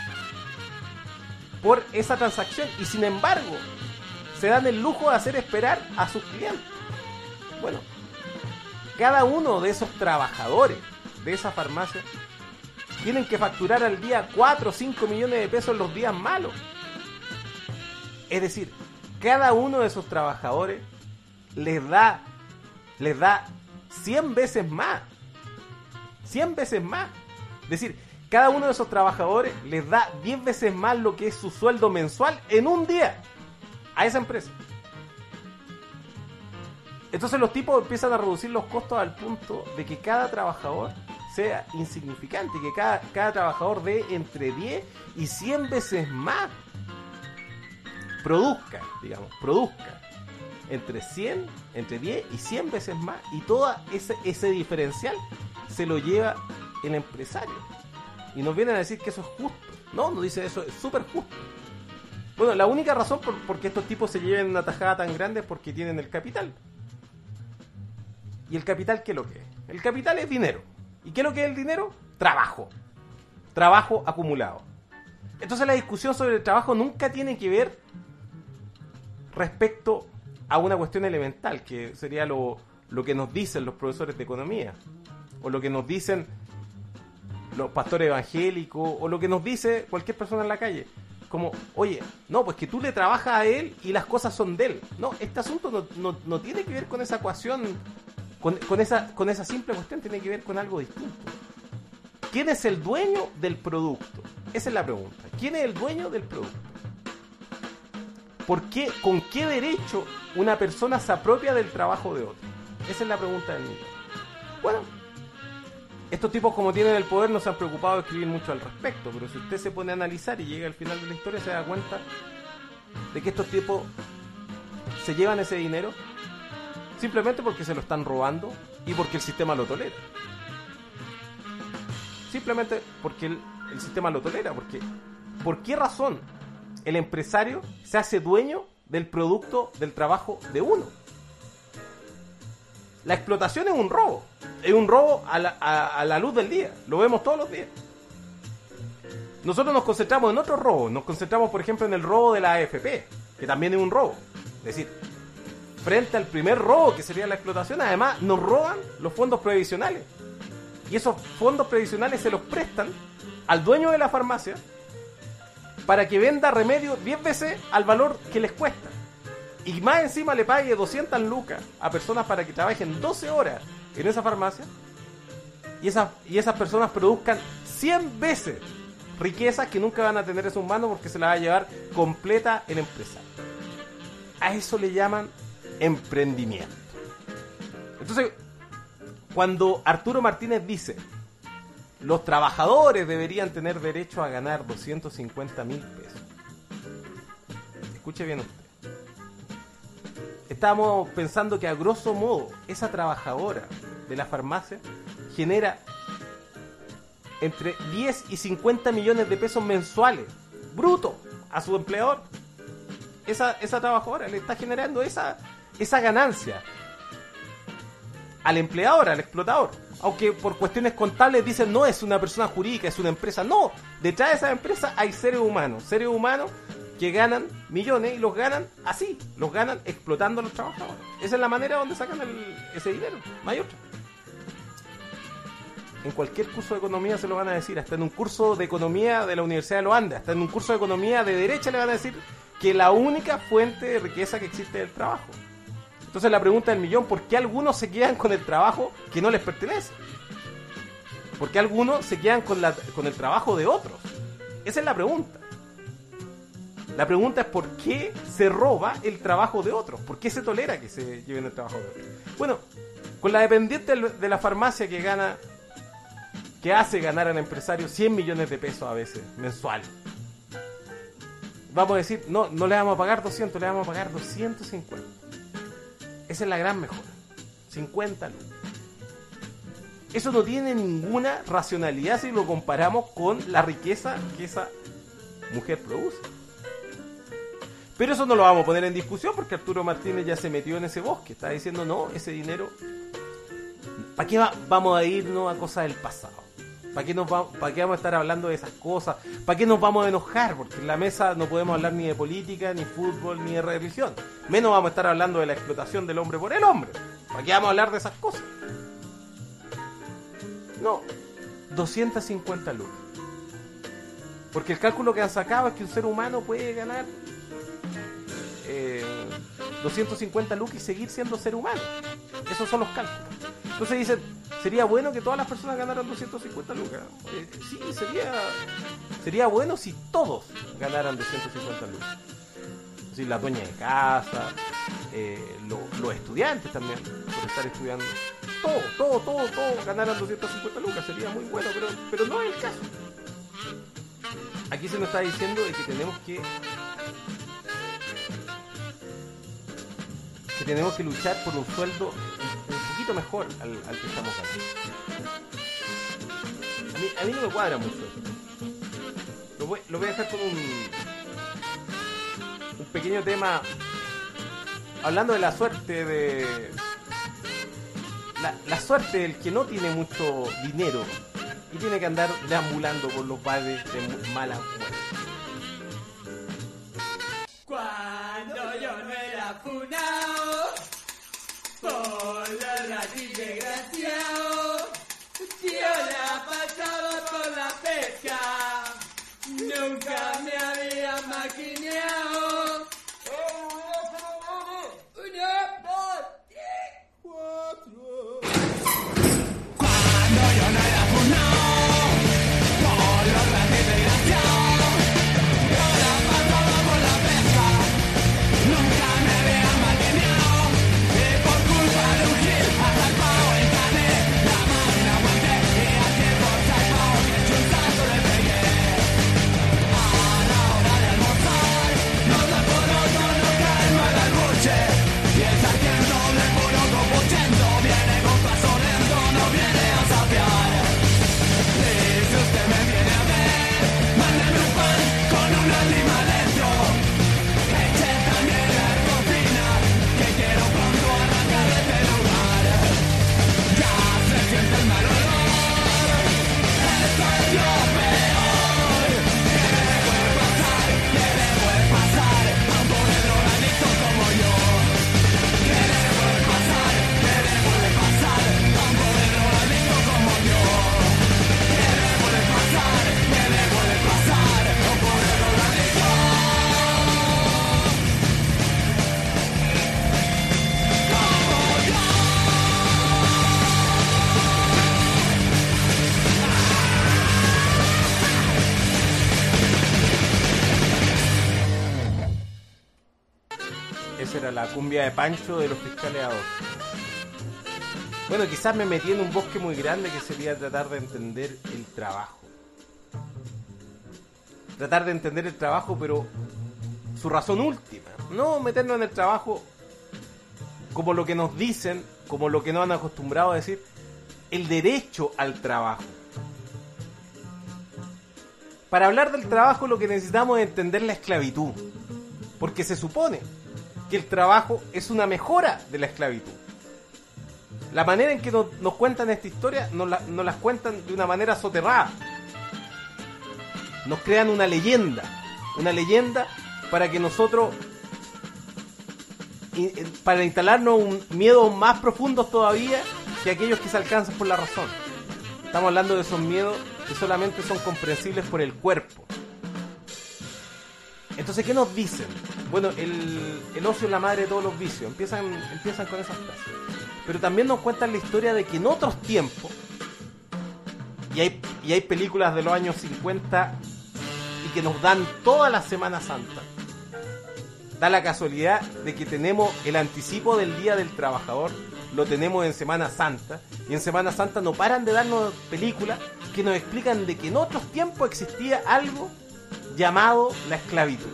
por esa transacción, y sin embargo se dan el lujo de hacer esperar a sus clientes. Bueno, cada uno de esos trabajadores de esa farmacia tienen que facturar al día cuatro o cinco millones de pesos en los días malos. Es decir, cada uno de esos trabajadores les da les da cien veces más. cien veces más. Es decir, cada uno de esos trabajadores les da diez veces más lo que es su sueldo mensual en un día a esa empresa. Entonces los tipos empiezan a reducir los costos al punto de que cada trabajador sea insignificante, que cada, cada trabajador dé entre diez y cien veces más. Produzca, digamos, produzca entre cien, entre diez y cien veces más, y todo ese, ese diferencial se lo lleva el empresario. Y nos vienen a decir que eso es justo. No, nos dice eso, es súper justo. Bueno, la única razón por, por que estos tipos se lleven una tajada tan grande es porque tienen el capital. ¿Y el capital qué es lo que es? El capital es dinero. ¿Y qué es lo que es el dinero? Trabajo. Trabajo acumulado. Entonces la discusión sobre el trabajo nunca tiene que ver respecto a una cuestión elemental, que sería lo, lo que nos dicen los profesores de economía, o lo que nos dicen los pastores evangélicos, o lo que nos dice cualquier persona en la calle. Como, oye, no, pues que tú le trabajas a él y las cosas son de él. No, este asunto no, no, no tiene que ver con esa ecuación, con, con, esa, con esa simple cuestión, tiene que ver con algo distinto. ¿Quién es el dueño del producto? Esa es la pregunta. ¿Quién es el dueño del producto? ¿Por qué, con qué derecho una persona se apropia del trabajo de otro? Esa es la pregunta del millón. Bueno, estos tipos, como tienen el poder, no se han preocupado de escribir mucho al respecto, pero si usted se pone a analizar y llega al final de la historia, se da cuenta de que estos tipos se llevan ese dinero simplemente porque se lo están robando y porque el sistema lo tolera. Simplemente porque el, el sistema lo tolera. Porque, ¿por qué razón el empresario se hace dueño del producto del trabajo de uno? La explotación es un robo. Es un robo a la, a, a la luz del día. Lo vemos todos los días. Nosotros nos concentramos en otros robos. Nos concentramos, por ejemplo, en el robo de la A F P, que también es un robo. Es decir, frente al primer robo, que sería la explotación, además nos roban los fondos previsionales. Y esos fondos previsionales se los prestan al dueño de la farmacia para que venda remedio diez veces al valor que les cuesta. y más encima le pague doscientas lucas a personas para que trabajen doce horas en esa farmacia, y esas, y esas personas produzcan cien veces riquezas que nunca van a tener en sus manos porque se la va a llevar completa el empresario. A eso le llaman emprendimiento. Entonces, cuando Arturo Martínez dice los trabajadores deberían tener derecho a ganar doscientos cincuenta mil pesos, escuche bien usted. Estábamos pensando que a grosso modo esa trabajadora de la farmacia genera entre diez y cincuenta millones de pesos mensuales brutos a su empleador. Esa, esa trabajadora le está generando esa, esa ganancia al empleador, al explotador. Aunque por cuestiones contables dicen no es una persona jurídica, es una empresa. No, detrás de esa empresa hay seres humanos, seres humanos que ganan millones y los ganan así, los ganan explotando a los trabajadores. Esa es la manera donde sacan el, ese dinero, no hay otra. En cualquier curso de economía se lo van a decir, hasta en un curso de economía de la Universidad de los Andes, hasta en un curso de economía de derecha le van a decir que la única fuente de riqueza que existe es el trabajo. Entonces la pregunta del millón, ¿por qué algunos se quedan con el trabajo que no les pertenece? ¿Por qué algunos se quedan con, la, con el trabajo de otros? Esa es la pregunta. La pregunta es ¿por qué se roba el trabajo de otros? ¿Por qué se tolera que se lleven el trabajo de otros? Bueno, con la dependiente de la farmacia que gana, que hace ganar al empresario cien millones de pesos a veces, mensual. Vamos a decir, no, no le vamos a pagar doscientos, le vamos a pagar doscientos cincuenta. Esa es la gran mejora. cincuenta lucas. Eso no tiene ninguna racionalidad si lo comparamos con la riqueza que esa mujer produce. Pero eso no lo vamos a poner en discusión porque Arturo Martínez ya se metió en ese bosque. Está diciendo, no, ese dinero, ¿para qué va, vamos a irnos a cosas del pasado? ¿Para qué, nos va, ¿Para qué vamos a estar hablando de esas cosas? ¿Para qué nos vamos a enojar? Porque en la mesa no podemos hablar ni de política, ni fútbol, ni de religión. Menos vamos a estar hablando de la explotación del hombre por el hombre. ¿Para qué vamos a hablar de esas cosas? No, doscientas cincuenta lucas. Porque el cálculo que han sacado es que un ser humano puede ganar eh, doscientas cincuenta lucas y seguir siendo ser humano. Esos son los cálculos. Entonces dicen, sería bueno que todas las personas ganaran doscientas cincuenta lucas. Eh, sí, sería sería bueno si todos ganaran doscientas cincuenta lucas. Es decir, las dueñas de casa, eh, lo, los estudiantes también, por estar estudiando. Todo, todo, todo, todo ganaran doscientas cincuenta lucas. Sería muy bueno, pero, pero no es el caso. Aquí se nos está diciendo de que tenemos que que tenemos que luchar por un sueldo un, un poquito mejor al, al que estamos ganando. A mí, a mí no me cuadra mucho eso. Lo voy, lo voy a dejar con un un pequeño tema hablando de la suerte de la, la suerte del que no tiene mucho dinero y tiene que andar deambulando por los bares de mala muerte. Cuando yo no era funao por los ratis desgraciados, yo la pasaba por la pesca, nunca me había maquineado. Uno, dos, tres, cuatro. Cuando yo no era funao por los ratis desgraciados, yo la pasaba por la pesca, nunca me había maquineado. Y por culpa de un gil asalpado el cané, la máquina aguanté y al tiempo salpado, y un salto le pegué. A la hora de almorzar la cumbia de Pancho de los fiscales a dos. Bueno, quizás me metí en un bosque muy grande que sería tratar de entender el trabajo. Tratar de entender el trabajo, pero su razón última. No meternos en el trabajo como lo que nos dicen, como lo que nos han acostumbrado a decir, el derecho al trabajo. Para hablar del trabajo lo que necesitamos es entender la esclavitud, porque se supone que el trabajo es una mejora de la esclavitud. La manera en que nos, nos cuentan esta historia nos, la, nos las cuentan de una manera soterrada. Nos crean una leyenda, una leyenda para que nosotros, para instalarnos un miedos más profundos todavía que aquellos que se alcanzan por la razón. Estamos hablando de esos miedos que solamente son comprensibles por el cuerpo. Entonces, ¿qué nos dicen? Bueno, el, el ocio es la madre de todos los vicios. Empiezan, empiezan con esas frases. Pero también nos cuentan la historia de que en otros tiempos, y hay, y hay películas de los años cincuenta y que nos dan toda la Semana Santa, da la casualidad de que tenemos el anticipo del Día del Trabajador, lo tenemos en Semana Santa, y en Semana Santa no paran de darnos películas que nos explican de que en otros tiempos existía algo llamado la esclavitud.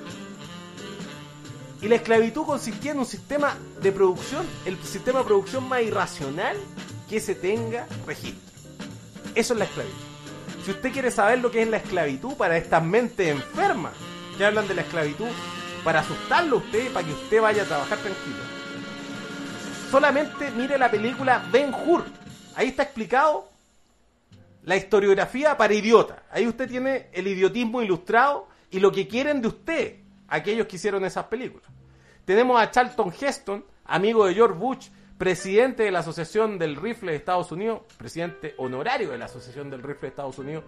Y la esclavitud consistía en un sistema de producción, el sistema de producción más irracional que se tenga registro. Eso es la esclavitud. Si usted quiere saber lo que es la esclavitud para estas mentes enfermas que hablan de la esclavitud, para asustarlo a usted, para que usted vaya a trabajar tranquilo, solamente mire la película Ben-Hur. Ahí está explicado la historiografía para idiotas. Ahí usted tiene el idiotismo ilustrado y lo que quieren de usted aquellos que hicieron esas películas. Tenemos a Charlton Heston, amigo de George Bush, presidente de la Asociación del Rifle de Estados Unidos, presidente honorario de la Asociación del Rifle de Estados Unidos.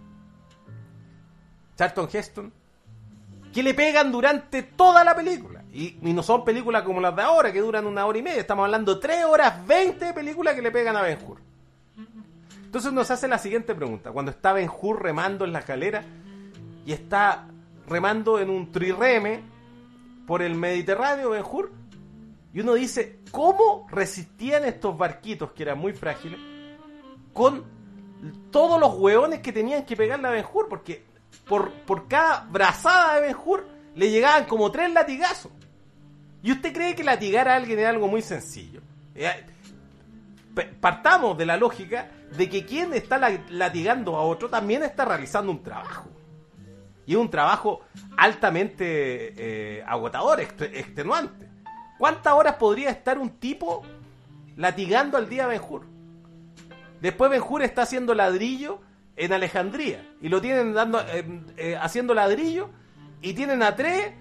Charlton Heston, que le pegan durante toda la película. Y, y no son películas como las de ahora, que duran una hora y media. Estamos hablando de tres horas veinte de películas que le pegan a Ben-Hur. Entonces nos hace la siguiente pregunta. Cuando está Ben-Hur remando en la escalera y está remando en un trireme por el Mediterráneo, Ben-Hur, y uno dice, ¿cómo resistían estos barquitos que eran muy frágiles con todos los hueones que tenían que pegarle a Ben-Hur? Porque por, por cada brazada de Ben-Hur le llegaban como tres latigazos. ¿Y usted cree que latigar a alguien es algo muy sencillo? Partamos de la lógica de que quien está latigando a otro también está realizando un trabajo. Y es un trabajo altamente eh, agotador, extenuante. ¿Cuántas horas podría estar un tipo latigando al día a Ben-Hur? Después Ben-Hur está haciendo ladrillo en Alejandría. Y lo tienen dando eh, eh, haciendo ladrillo. Y tienen a tres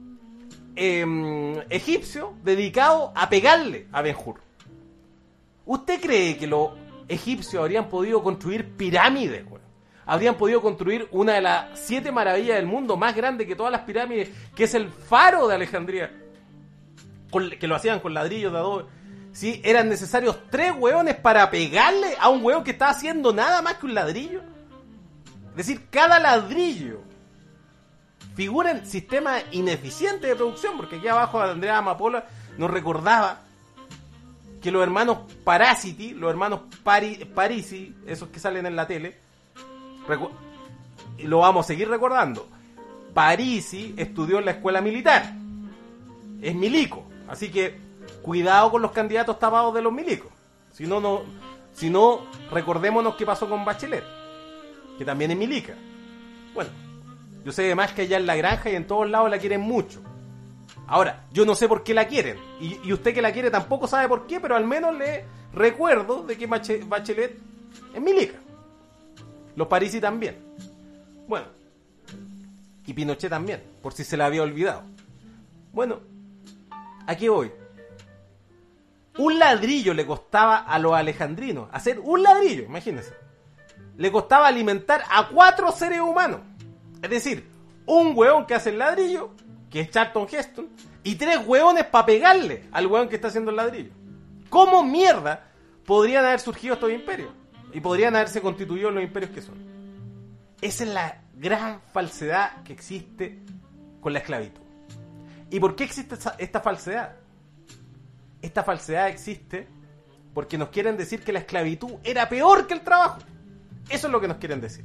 eh, egipcios dedicados a pegarle a Ben-Hur. ¿Usted cree que los egipcios habrían podido construir pirámides, güey? Habrían podido construir una de las siete maravillas del mundo, más grande que todas las pirámides, que es el faro de Alejandría, con, que lo hacían con ladrillos de adobe. ¿Sí? Eran necesarios tres hueones para pegarle a un hueón que estaba haciendo nada más que un ladrillo. Es decir, cada ladrillo figura en sistemas ineficientes de producción, porque aquí abajo Andrea Amapola nos recordaba que los hermanos Parasiti, los hermanos Pari, Parisi, esos que salen en la tele, recu- y lo vamos a seguir recordando. Parisi estudió en la escuela militar, es milico, así que cuidado con los candidatos tapados de los milicos. Si no, no, si no, recordémonos qué pasó con Bachelet, que también es milica. Bueno, yo sé además que allá en la granja y en todos lados la quieren mucho. Ahora, yo no sé por qué la quieren, y, y usted que la quiere tampoco sabe por qué, pero al menos le recuerdo de que Bachelet es milica. Los Parisi también. Bueno, y Pinochet también, por si se la había olvidado. Bueno, aquí voy. Un ladrillo le costaba a los alejandrinos, hacer un ladrillo, imagínense. Le costaba alimentar a cuatro seres humanos. Es decir, un hueón que hace el ladrillo, que es Charlton Heston, y tres hueones para pegarle al hueón que está haciendo el ladrillo. ¿Cómo mierda podrían haber surgido estos imperios? Y podrían haberse constituido en los imperios que son. Esa es la gran falsedad que existe con la esclavitud. ¿Y por qué existe esta, esta falsedad? Esta falsedad existe porque nos quieren decir que la esclavitud era peor que el trabajo. Eso es lo que nos quieren decir.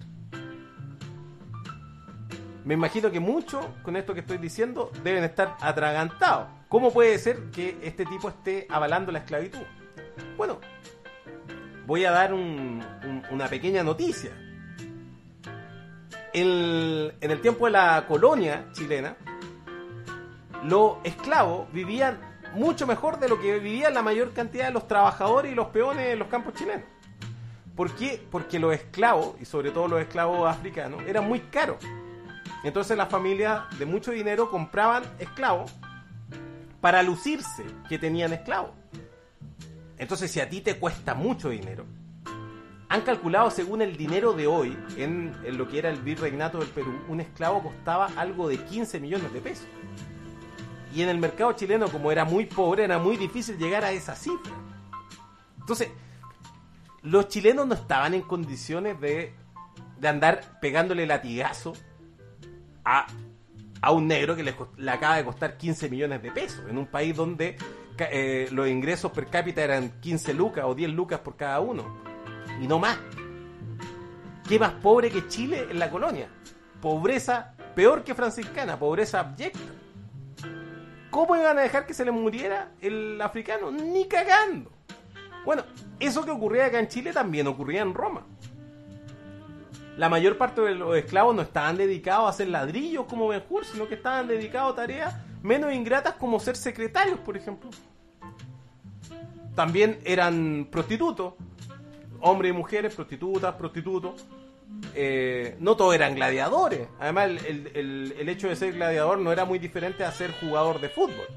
Me imagino que muchos, con esto que estoy diciendo, deben estar atragantados. ¿Cómo puede ser que este tipo esté avalando la esclavitud? Bueno, voy a dar un, un, una pequeña noticia. El, en el tiempo de la colonia chilena, los esclavos vivían mucho mejor de lo que vivían la mayor cantidad de los trabajadores y los peones en los campos chilenos. ¿Por qué? Porque los esclavos, y sobre todo los esclavos africanos, eran muy caros. Entonces las familias de mucho dinero compraban esclavos para lucirse que tenían esclavos. Entonces, si a ti te cuesta mucho dinero, han calculado según el dinero de hoy, en, en lo que era el virreinato del Perú, un esclavo costaba algo de quince millones de pesos. Y en el mercado chileno, como era muy pobre, era muy difícil llegar a esa cifra. Entonces, los chilenos no estaban en condiciones de, de andar pegándole latigazo a, a un negro que le, le acaba de costar quince millones de pesos, en un país donde eh, los ingresos per cápita eran quince lucas o diez lucas por cada uno, y no más. ¿Qué más pobre que Chile en la colonia? Pobreza peor que franciscana, pobreza abyecta. ¿Cómo iban a dejar que se le muriera el africano? Ni cagando. Bueno, eso que ocurría acá en Chile también ocurría en Roma. La mayor parte de los esclavos no estaban dedicados a hacer ladrillos como Ben-Hur, sino que estaban dedicados a tareas menos ingratas como ser secretarios, por ejemplo. También eran prostitutos, hombres y mujeres, prostitutas, prostitutos. Eh, no todos eran gladiadores. Además, el, el, el, el hecho de ser gladiador no era muy diferente a ser jugador de fútbol.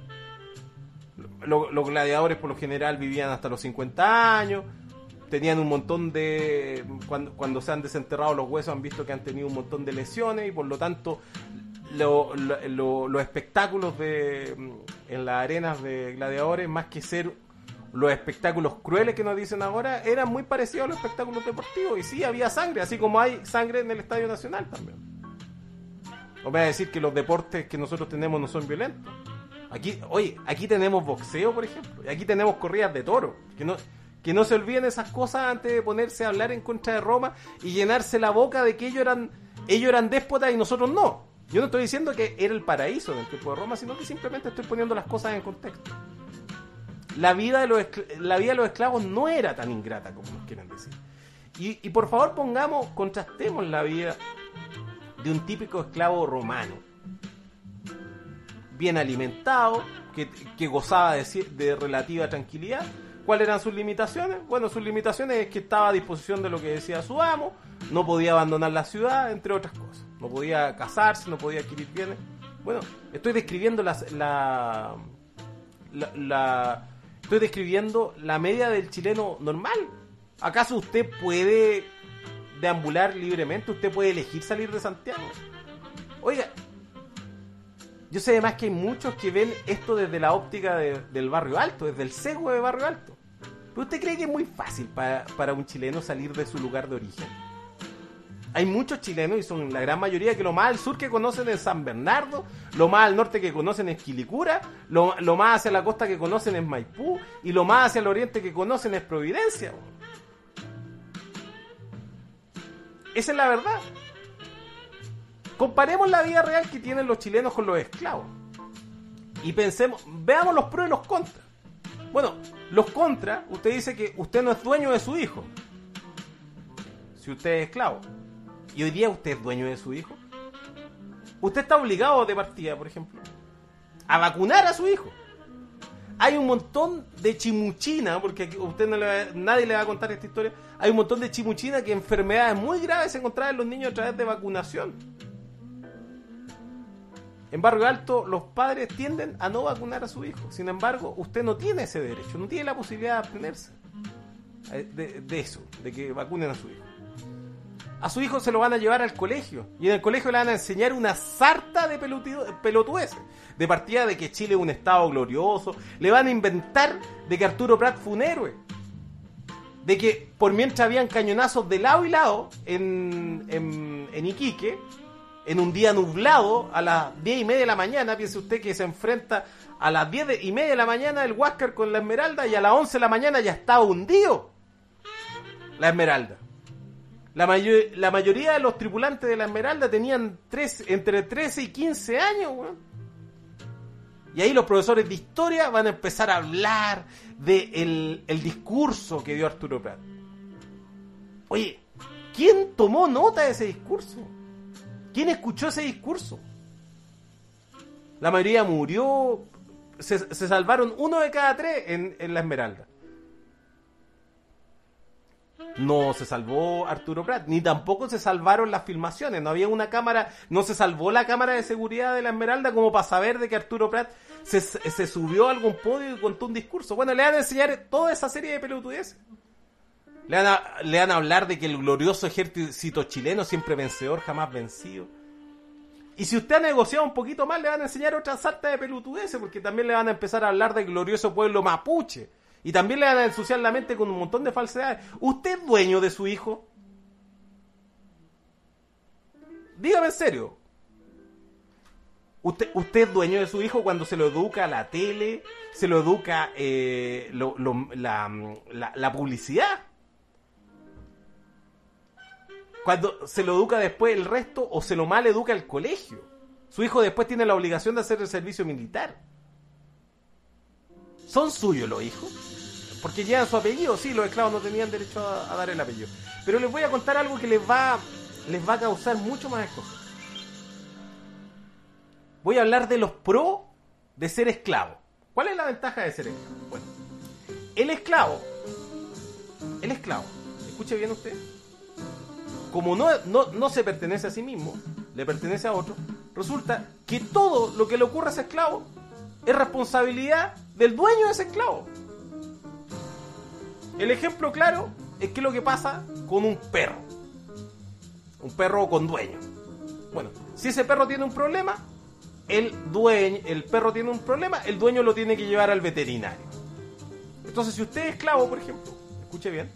Los, los gladiadores por lo general vivían hasta los cincuenta años. Tenían un montón de... Cuando, cuando se han desenterrado los huesos han visto que han tenido un montón de lesiones y por lo tanto lo, lo, lo, los espectáculos de, en las arenas de gladiadores, más que ser los espectáculos crueles que nos dicen ahora, eran muy parecidos a los espectáculos deportivos. Y sí, había sangre, así como hay sangre en el Estadio Nacional también. ¿O me va a decir que los deportes que nosotros tenemos no son violentos? Aquí, oye, aquí tenemos boxeo, por ejemplo, y aquí tenemos corridas de toro, que no... Que no se olviden esas cosas antes de ponerse a hablar en contra de Roma y llenarse la boca de que ellos eran ellos eran déspotas y nosotros no. Yo no estoy diciendo que era el paraíso del tiempo de Roma, sino que simplemente estoy poniendo las cosas en contexto. La vida de los, la vida de los esclavos no era tan ingrata como nos quieren decir. Y, y por favor pongamos, contrastemos la vida de un típico esclavo romano. Bien alimentado, que, que gozaba de, de relativa tranquilidad. ¿Cuáles eran sus limitaciones? Bueno, sus limitaciones es que estaba a disposición de lo que decía su amo, no podía abandonar la ciudad, entre otras cosas. No podía casarse, no podía adquirir bienes. Bueno, estoy describiendo la, la, la, la estoy describiendo la media del chileno normal. ¿Acaso usted puede deambular libremente? ¿Usted puede elegir salir de Santiago? Oiga, yo sé además que hay muchos que ven esto desde la óptica de, del barrio alto, desde el sesgo de barrio alto. ¿Pero usted cree que es muy fácil para, para un chileno salir de su lugar de origen? Hay muchos chilenos, y son la gran mayoría, que lo más al sur que conocen es San Bernardo, lo más al norte que conocen es Quilicura, lo, lo más hacia la costa que conocen es Maipú, y lo más hacia el oriente que conocen es Providencia. Esa es la verdad. Comparemos la vida real que tienen los chilenos con los esclavos. Y pensemos, veamos los pros y los contras. Bueno, los contras, usted dice que usted no es dueño de su hijo. Si usted es esclavo. ¿Y hoy día usted es dueño de su hijo? Usted está obligado de partida, por ejemplo, a vacunar a su hijo. Hay un montón de chimuchina, porque usted no le va, nadie le va a contar esta historia. Hay un montón de chimuchina que enfermedades muy graves se encontraban en los niños a través de vacunación. En Barrio Alto los padres tienden a no vacunar a su hijo. Sin embargo, usted no tiene ese derecho, no tiene la posibilidad de abstenerse de, de eso, de que vacunen a su hijo. A su hijo se lo van a llevar al colegio, y en el colegio le van a enseñar una sarta de pelotudeces. De partida de que Chile es un estado glorioso, le van a inventar de que Arturo Prat fue un héroe, de que por mientras habían cañonazos de lado y lado en, en, en Iquique, en un día nublado, a las diez y media de la mañana, piense usted que se enfrenta a las diez y media de la mañana el Huáscar con la Esmeralda, y a las once de la mañana ya estaba hundido la Esmeralda. La, mayor, la mayoría de los tripulantes de la Esmeralda tenían tres, entre trece y quince años, weón. Y ahí los profesores de historia van a empezar a hablar de el, el discurso que dio Arturo Prat. Oye, ¿quién tomó nota de ese discurso? ¿Quién escuchó ese discurso? La mayoría murió, se, se salvaron uno de cada tres en, en la Esmeralda. No se salvó Arturo Prat, ni tampoco se salvaron las filmaciones. No había una cámara, no se salvó la cámara de seguridad de la Esmeralda como para saber de que Arturo Prat se, se subió a algún podio y contó un discurso. Bueno, le van a enseñar toda esa serie de pelotudeces. Le van a, le van a hablar de que el glorioso ejército chileno, siempre vencedor, jamás vencido. Y si usted ha negociado un poquito más, le van a enseñar otra sarta de pelotudeces, porque también le van a empezar a hablar del glorioso pueblo mapuche. Y también le van a ensuciar la mente con un montón de falsedades. ¿Usted es dueño de su hijo? Dígame en serio. ¿Usted, usted es dueño de su hijo cuando se lo educa la tele, se lo educa eh, lo, lo, la, la, la publicidad? Cuando se lo educa después el resto o se lo mal educa el colegio. Su hijo después tiene la obligación de hacer el servicio militar. ¿Son suyos los hijos? Porque llevan su apellido. Sí, los esclavos no tenían derecho a, a dar el apellido. Pero les voy a contar algo que les va, les va a causar mucho más escozo. Voy a hablar de los pros de ser esclavo. ¿Cuál es la ventaja de ser esclavo? Bueno, el esclavo, el esclavo, escuche bien usted, como no, no, no se pertenece a sí mismo, le pertenece a otro, resulta que todo lo que le ocurre a ese esclavo es responsabilidad del dueño de ese esclavo. El ejemplo claro es que lo que pasa con un perro. Un perro con dueño. Bueno, si ese perro tiene un problema, el dueño, el perro tiene un problema, el dueño lo tiene que llevar al veterinario. Entonces, si usted es esclavo, por ejemplo, escuche bien,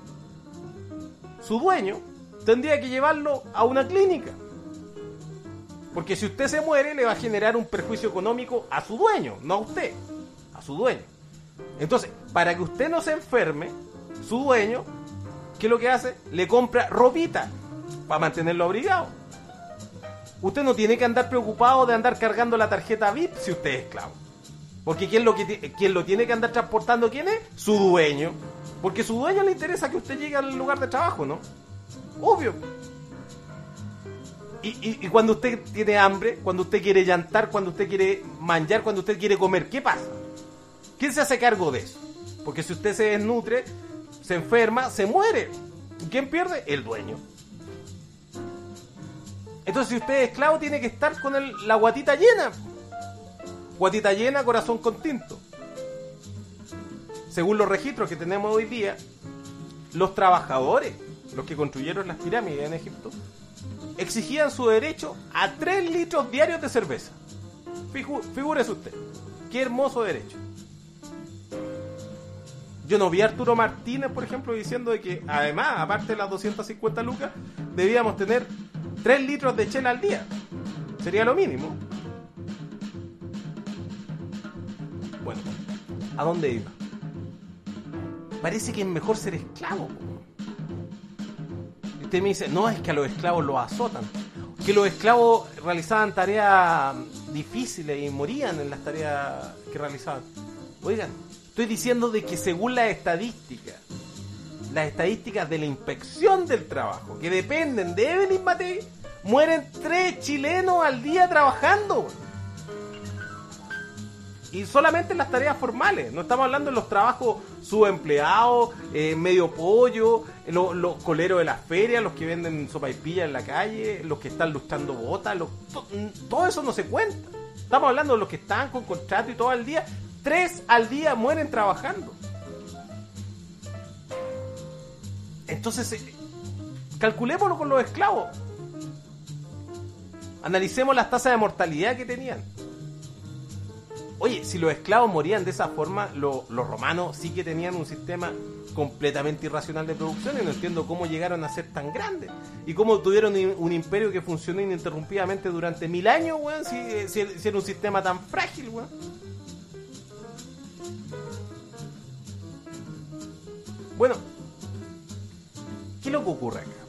su dueño tendría que llevarlo a una clínica. Porque si usted se muere, le va a generar un perjuicio económico a su dueño, no a usted, a su dueño. Entonces, para que usted no se enferme, su dueño, ¿qué es lo que hace? Le compra ropita para mantenerlo abrigado. Usted no tiene que andar preocupado de andar cargando la tarjeta V I P si usted es esclavo. Porque ¿quién lo, que, quién lo tiene que andar transportando? ¿Quién es? Su dueño. Porque a su dueño le interesa que usted llegue al lugar de trabajo, ¿no? Obvio. Y, y, y cuando usted tiene hambre, cuando usted quiere llantar, cuando usted quiere manjar, cuando usted quiere comer, ¿qué pasa? ¿Quién se hace cargo de eso? Porque si usted se desnutre, se enferma, se muere. ¿Quién pierde? El dueño. Entonces, si usted es esclavo, tiene que estar con el, la guatita llena. Guatita llena, corazón contento. Según los registros que tenemos hoy día, los trabajadores, los que construyeron las pirámides en Egipto, exigían su derecho a tres litros diarios de cerveza. Figu- figúrese usted. Qué hermoso derecho. Yo no vi a Arturo Martínez, por ejemplo, diciendo de que, además, aparte de las doscientas cincuenta lucas, debíamos tener tres litros de chela al día. Sería lo mínimo. Bueno, ¿a dónde iba? Parece que es mejor ser esclavo. Y usted me dice, no, es que a los esclavos los azotan. Que los esclavos realizaban tareas difíciles y morían en las tareas que realizaban. Oigan, estoy diciendo de que según las estadísticas, las estadísticas de la inspección del trabajo, que dependen de Evelyn Matei, mueren tres chilenos al día trabajando. Y solamente en las tareas formales. No estamos hablando de los trabajos subempleados, eh, medio pollo, los, los coleros de las ferias, los que venden sopaipillas en la calle, los que están lustrando botas, los, to, todo eso no se cuenta. Estamos hablando de los que están con contrato y todo el día. Tres al día mueren trabajando. Entonces, eh, calculémoslo con los esclavos. Analicemos las tasas de mortalidad que tenían. Oye, si los esclavos morían de esa forma, lo, los romanos sí que tenían un sistema completamente irracional de producción y no entiendo cómo llegaron a ser tan grandes. Y cómo tuvieron un imperio que funcionó ininterrumpidamente durante mil años, weón, si, si, si era un sistema tan frágil, weón. Bueno, ¿qué es lo que ocurre acá?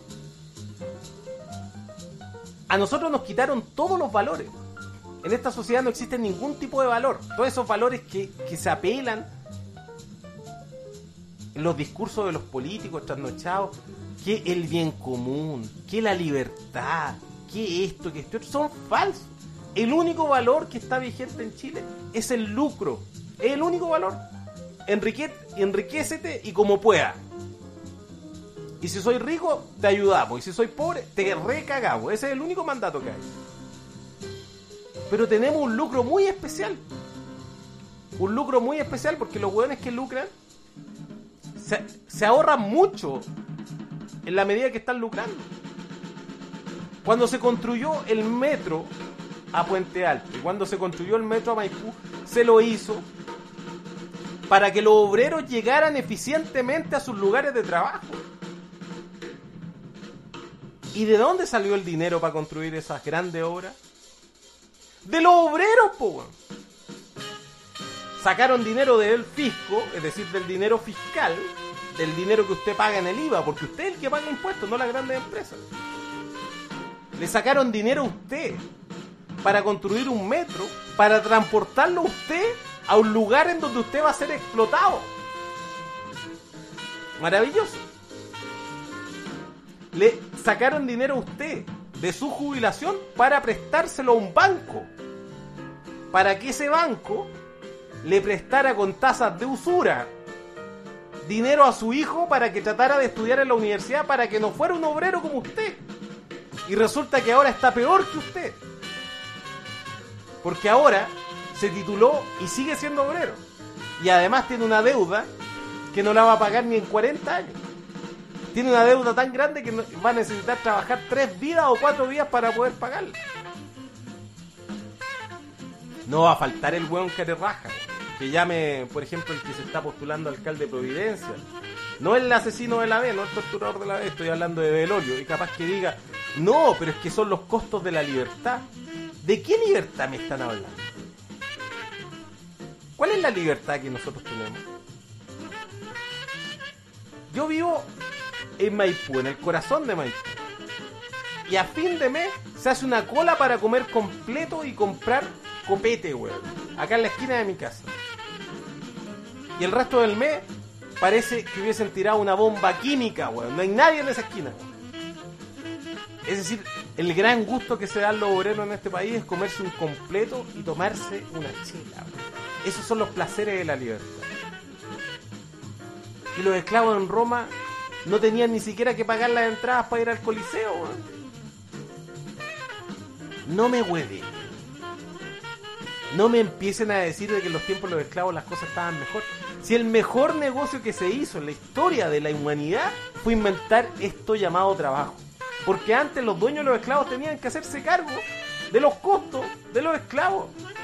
A nosotros nos quitaron todos los valores. En esta sociedad no existe ningún tipo de valor. Todos esos valores que, que se apelan en los discursos de los políticos trasnochados, que el bien común, que la libertad, que esto, que esto, son falsos. El único valor que está vigente en Chile es el lucro. Es el único valor. Enrique, enriquécete y como pueda. Y si soy rico, te ayudamos. Y si soy pobre, te recagamos. Ese es el único mandato que hay. Pero tenemos un lucro muy especial. Un lucro muy especial porque los hueones que lucran se, se ahorran mucho en la medida que están lucrando. Cuando se construyó el metro a Puente Alto y cuando se construyó el metro a Maipú, se lo hizo para que los obreros llegaran eficientemente a sus lugares de trabajo. ¿Y de dónde salió el dinero para construir esas grandes obras? De los obreros, po. Sacaron dinero del fisco, es decir, del dinero fiscal, del dinero que usted paga en el I V A, porque usted es el que paga impuestos, no las grandes empresas. Le sacaron dinero a usted para construir un metro, para transportarlo a usted a un lugar en donde usted va a ser explotado. Maravilloso. Le sacaron dinero a usted de su jubilación para prestárselo a un banco, para que ese banco le prestara con tasas de usura dinero a su hijo para que tratara de estudiar en la universidad, para que no fuera un obrero como usted. Y resulta que ahora está peor que usted, porque ahora se tituló y sigue siendo obrero, y además tiene una deuda que no la va a pagar ni en cuarenta años. Tiene una deuda tan grande que va a necesitar trabajar tres vidas o cuatro vidas para poder pagarla. No va a faltar el hueón que te raja, que llame, por ejemplo, el que se está postulando alcalde de Providencia. No el asesino de la B, no el torturador de la B, estoy hablando de Velorio. Y capaz que diga, no, pero es que son los costos de la libertad. ¿De qué libertad me están hablando? ¿Cuál es la libertad que nosotros tenemos? Yo vivo en Maipú, en el corazón de Maipú, y a fin de mes se hace una cola para comer completo y comprar copete, weón, acá en la esquina de mi casa. Y el resto del mes parece que hubiesen tirado una bomba química, weón. No hay nadie en esa esquina, weón. Es decir, el gran gusto que se dan los obreros en este país es comerse un completo y tomarse una chela, weón. Esos son los placeres de la libertad. Y los esclavos en Roma no tenían ni siquiera que pagar las entradas para ir al Coliseo, weón. No me hueve. No me empiecen a decir de que en los tiempos de los esclavos las cosas estaban mejor. Si el mejor negocio que se hizo en la historia de la humanidad fue inventar esto llamado trabajo. Porque antes los dueños de los esclavos tenían que hacerse cargo de los costos de los esclavos.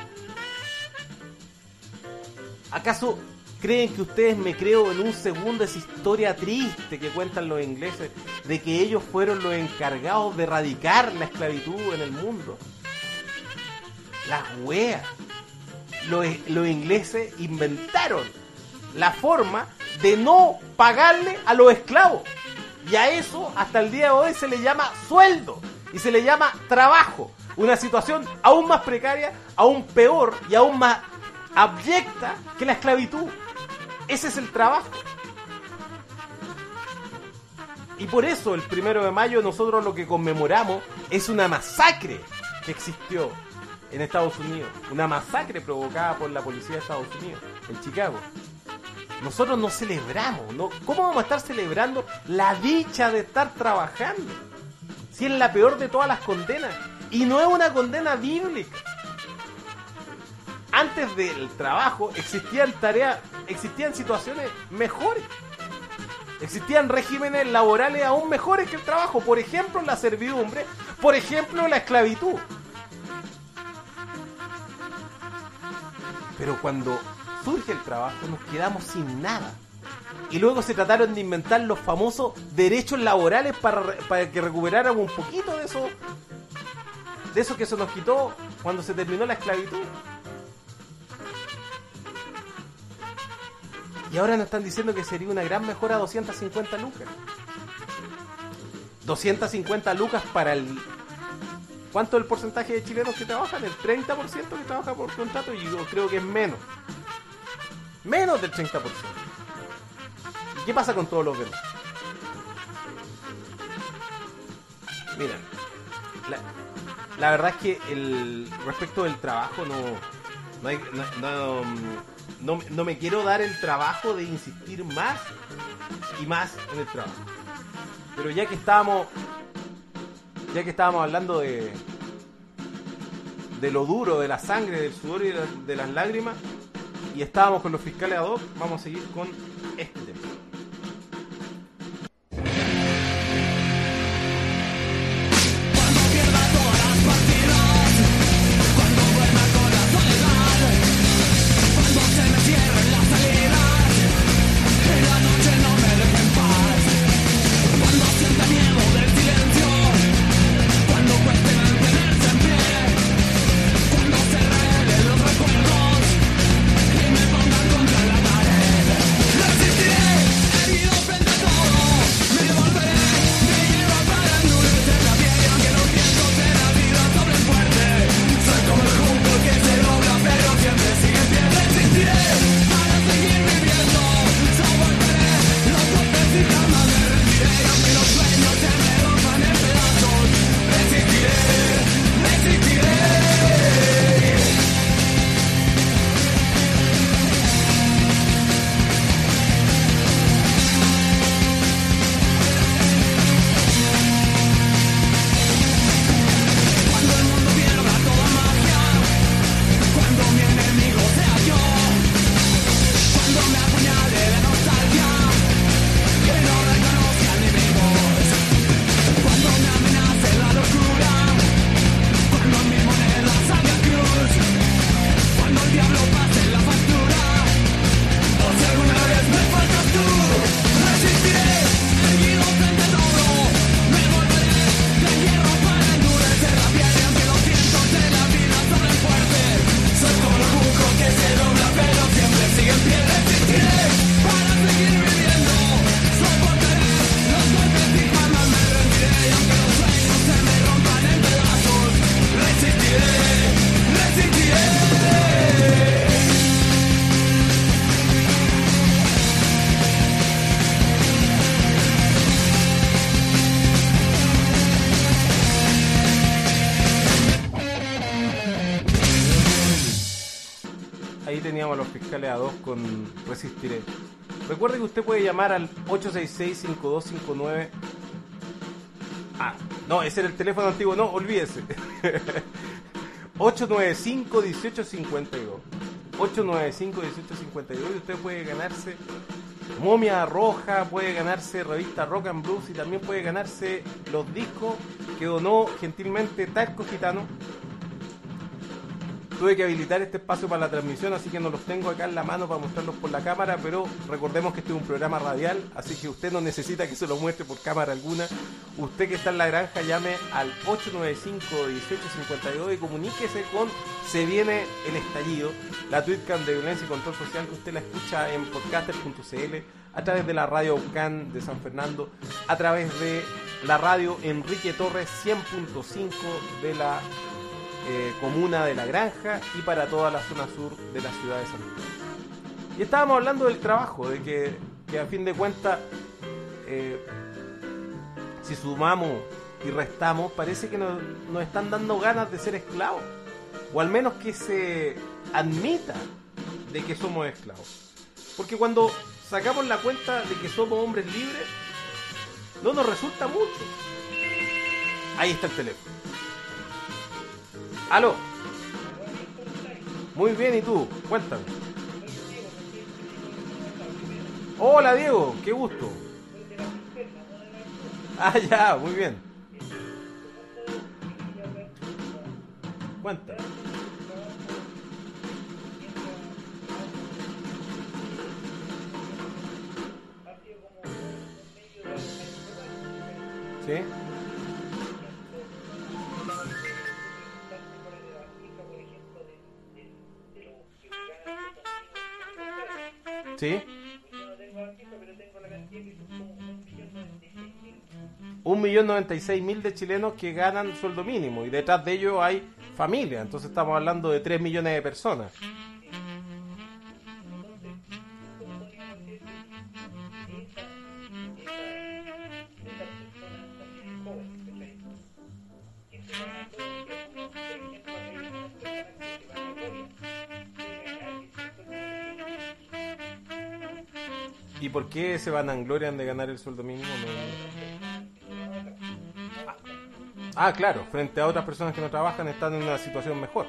¿Acaso creen que ustedes me creo en un segundo esa historia triste que cuentan los ingleses de que ellos fueron los encargados de erradicar la esclavitud en el mundo? Las weas. Los, los ingleses inventaron la forma de no pagarle a los esclavos. Y a eso hasta el día de hoy se le llama sueldo. Y se le llama trabajo. Una situación aún más precaria, aún peor y aún más abyecta que la esclavitud. Ese es el trabajo. Y por eso el primero de mayo nosotros lo que conmemoramos es una masacre que existió en Estados Unidos. Una masacre provocada por la policía de Estados Unidos, en Chicago. Nosotros no celebramos, ¿no? ¿Cómo vamos a estar celebrando la dicha de estar trabajando? Si es la peor de todas las condenas. Y no es una condena bíblica. Antes del trabajo existían tareas, existían situaciones mejores. Existían regímenes laborales aún mejores que el trabajo. Por ejemplo, la servidumbre. Por ejemplo, la esclavitud. Pero cuando surge el trabajo nos quedamos sin nada. Y luego se trataron de inventar los famosos derechos laborales para, para que recuperáramos un poquito de eso, de eso que se nos quitó cuando se terminó la esclavitud. Y ahora nos están diciendo que sería una gran mejora doscientas cincuenta lucas. doscientas cincuenta lucas para el... ¿Cuánto es el porcentaje de chilenos que trabajan? El treinta por ciento que trabaja por contrato, y yo creo que es menos. Menos del treinta por ciento. ¿Y qué pasa con todos los demás? Mira, la, la verdad es que el respecto del trabajo no... No, hay, no, no, no, no me quiero dar el trabajo de insistir más y más en el trabajo. Pero ya que estábamos... Ya que estábamos hablando de de lo duro, de la sangre, del sudor y de, la, de las lágrimas, y estábamos con los fiscales ad hoc, vamos a seguir con este tema. Cuando pierda todas las partidas, cuando duerma con la soledad, cuando se me cierren las salidas, en la noche no me deje en paz, cuando sienta miedo del silencio, cuando cueste mantenerse en pie, cuando se revelen los recuerdos y me pongan contra la pared, resistiré, herido frente a todo, me volveré, me llevo para endurecer la piel, y aunque los vientos de la vida soplen fuerte, soy como el junco que se dobla pero siempre sigue en pie, resistiré para seguir viviendo, soportaré los golpes y jamás me rendiré, y aunque los sueños se me rompan en pedazos, resistiré, resistiré. Cuando el mundo pierda toda magia, cuando mi enemigo sea yo, cuando me apuñale la nostalgia, que no reconozca ni mi voz, cuando me amenace la locura, cuando mi moneda salga cruz, cuando el diablo pase la factura, o si alguna vez me faltas tú, resistiré, erguido frente a todo, me volveré de hierro para endurecer la piel, y aunque los vientos de la vida soplen fuerte, soy como el junco que se dobla pero siempre sigue en pie, resistiré para seguir viviendo, soportaré los golpes y jamás me rendiré, y aunque los sueños se me rompan en pedazos, resistiré, resistiré. Ahí teníamos a los fiscales ad hoc con Resistiré. Recuerde que usted puede llamar al ocho seis seis, cinco dos cinco nueve. Ah, no, ese era el teléfono antiguo, no, olvídese. ocho nueve cinco, uno ocho cinco dos. ocho nueve cinco, uno ocho cinco dos, y usted puede ganarse Momia Roja, puede ganarse revista Rock and Blues, y también puede ganarse los discos que donó gentilmente Talco Gitano. Tuve que habilitar este espacio para la transmisión, así que no los tengo acá en la mano para mostrarlos por la cámara, pero recordemos que este es un programa radial, así que usted no necesita que se lo muestre por cámara alguna. Usted que está en la granja, llame al ocho nueve cinco, uno ocho cinco dos y comuníquese con Se Viene el Estallido, la tweetcam de violencia y control social, que usted la escucha en podcaster punto c l, a través de la radio Ucán de San Fernando, a través de la radio Enrique Torres cien punto cinco de la Eh, comuna de La Granja y para toda la zona sur de la ciudad de Santiago. Y estábamos hablando del trabajo, de que, que a fin de cuentas, eh, si sumamos y restamos, parece que nos, nos están dando ganas de ser esclavos, o al menos que se admita de que somos esclavos. Porque cuando sacamos la cuenta de que somos hombres libres, no nos resulta mucho. Ahí está el teléfono. Aló. Muy bien, ¿y tú? Cuéntame. Hola, Diego, qué gusto. Ah, ya, muy bien. Cuéntame. ¿Sí? ¿Sí? Un millón noventa y seis mil de chilenos que ganan sueldo mínimo y detrás de ellos hay familia, entonces estamos hablando de tres millones de personas. ¿Y por qué se vanaglorian de ganar el sueldo mínimo? No... Ah, claro, frente a otras personas que no trabajan están en una situación mejor.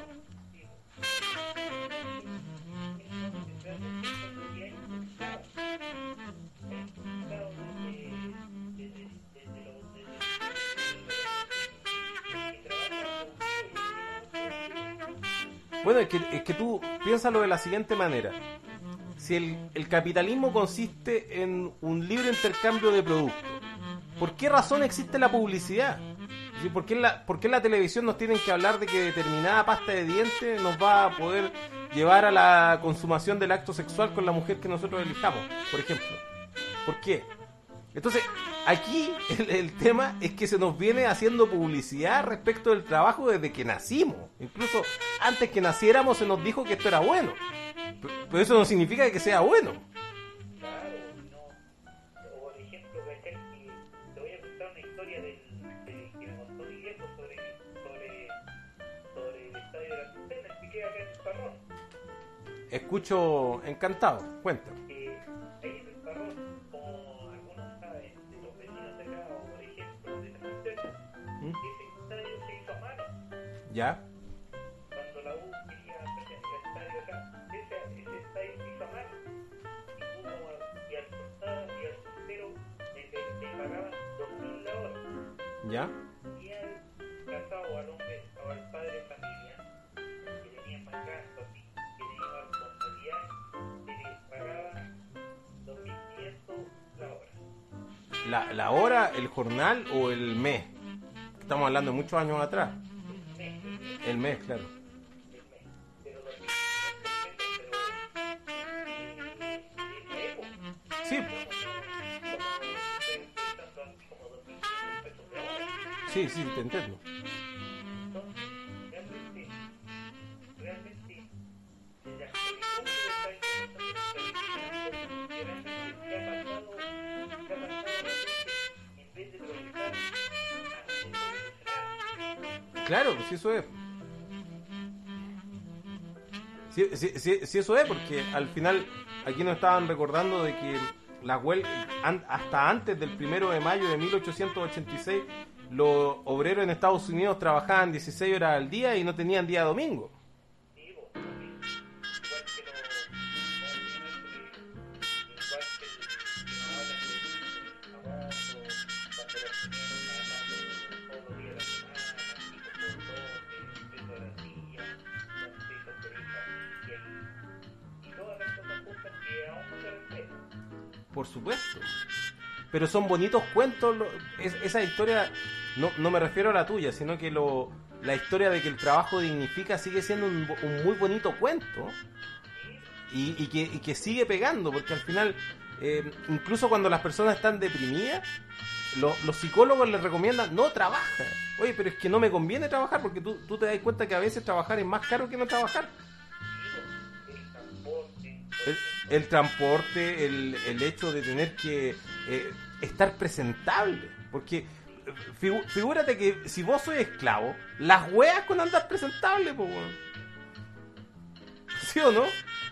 Bueno, es que, es que tú piénsalo de la siguiente manera. Si el, el capitalismo consiste en un libre intercambio de productos, ¿por qué razón existe la publicidad? Es decir, ¿por qué en la, por qué en la televisión nos tienen que hablar de que determinada pasta de dientes nos va a poder llevar a la consumación del acto sexual con la mujer que nosotros elijamos, por ejemplo? ¿Por qué? Entonces, aquí el, el tema es que se nos viene haciendo publicidad respecto del trabajo desde que nacimos. Incluso antes que naciéramos se nos dijo que esto era bueno. Pero eso no significa que sea bueno. Claro, no. O por ejemplo, que te voy a contar una historia del, del que me contó mi viejo sobre, sobre, sobre el estadio de la Cisterna, que queda acá en el Parrón. Escucho encantado, cuéntame. Eh, ahí en el Parrón, como algunos saben, de los vecinos de acá, o por ejemplo, de la Cisterna, ¿Mm? Ese estadio se hizo a mano. ¿Ya? Cuando la U quería hacer el estadio acá, ese, ese estadio se hizo a mano. Y, uno, y al portado y al portero le, le, le pagaban dos mil la hora. ¿Ya? Y al casado, al hombre, o al padre de familia, que tenía más gastos, que tenía más responsabilidad, se le pagaba dos mil quinientos la hora. La, ¿La hora, el jornal o el mes? Estamos hablando de muchos años atrás. El mes. El mes, claro. El mes. Pero dos mil quinientos pesos, pero en esa época. Sí. Sí, sí, te entiendo. Entonces, realmente, realmente, la esclavitud que está implementando el capitalismo, que realmente se ha pasado, se ha pasado realmente, en vez de progresar, a evolucionar. Claro, pues eso es. Sí, sí, sí, sí, eso es, porque al final aquí nos estaban recordando de que las huelgas, hasta antes del primero de mayo de mil ochocientos ochenta y seis, los obreros en Estados Unidos trabajaban dieciséis horas al día y no tenían día domingo. Sí, igual que los, igual que los, igual que no hablan de aborto, cuando los primeros trabajan todos los días de la semana, chicos por doce, tres horas al día, las seis horas y, y todas las cosas juntas que aún no se respetan. Por supuesto. Pero son bonitos cuentos, lo, es, esa historia, no, no me refiero a la tuya, sino que lo, la historia de que el trabajo dignifica sigue siendo un, un muy bonito cuento y, y, que, y que sigue pegando, porque al final, eh, incluso cuando las personas están deprimidas, lo, los psicólogos les recomiendan, no, trabaja. Oye, pero es que no me conviene trabajar, porque tú, tú te das cuenta que a veces trabajar es más caro que no trabajar. El, el transporte, el, el hecho de tener que eh, estar presentable, porque figu, figúrate que si vos sois esclavo, las weas con andar presentable, pues, bueno. ¿Sí o no?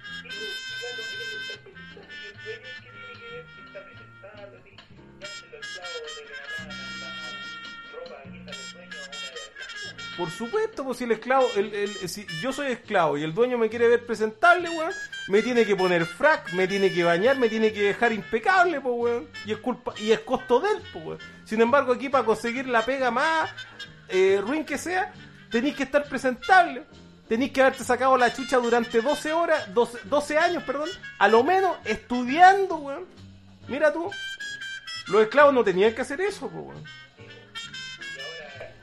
Por supuesto, pues si el esclavo, el, el, si yo soy esclavo y el dueño me quiere ver presentable, weón, me tiene que poner frac, me tiene que bañar, me tiene que dejar impecable, pues, weón, y es culpa, y es costo de él, pues, weón. Sin embargo, aquí para conseguir la pega más eh, ruin que sea, tenéis que estar presentable, tenéis que haberte sacado la chucha durante doce horas, doce, doce años, perdón, a lo menos estudiando, weón. Mira tú, los esclavos no tenían que hacer eso, pues, weón.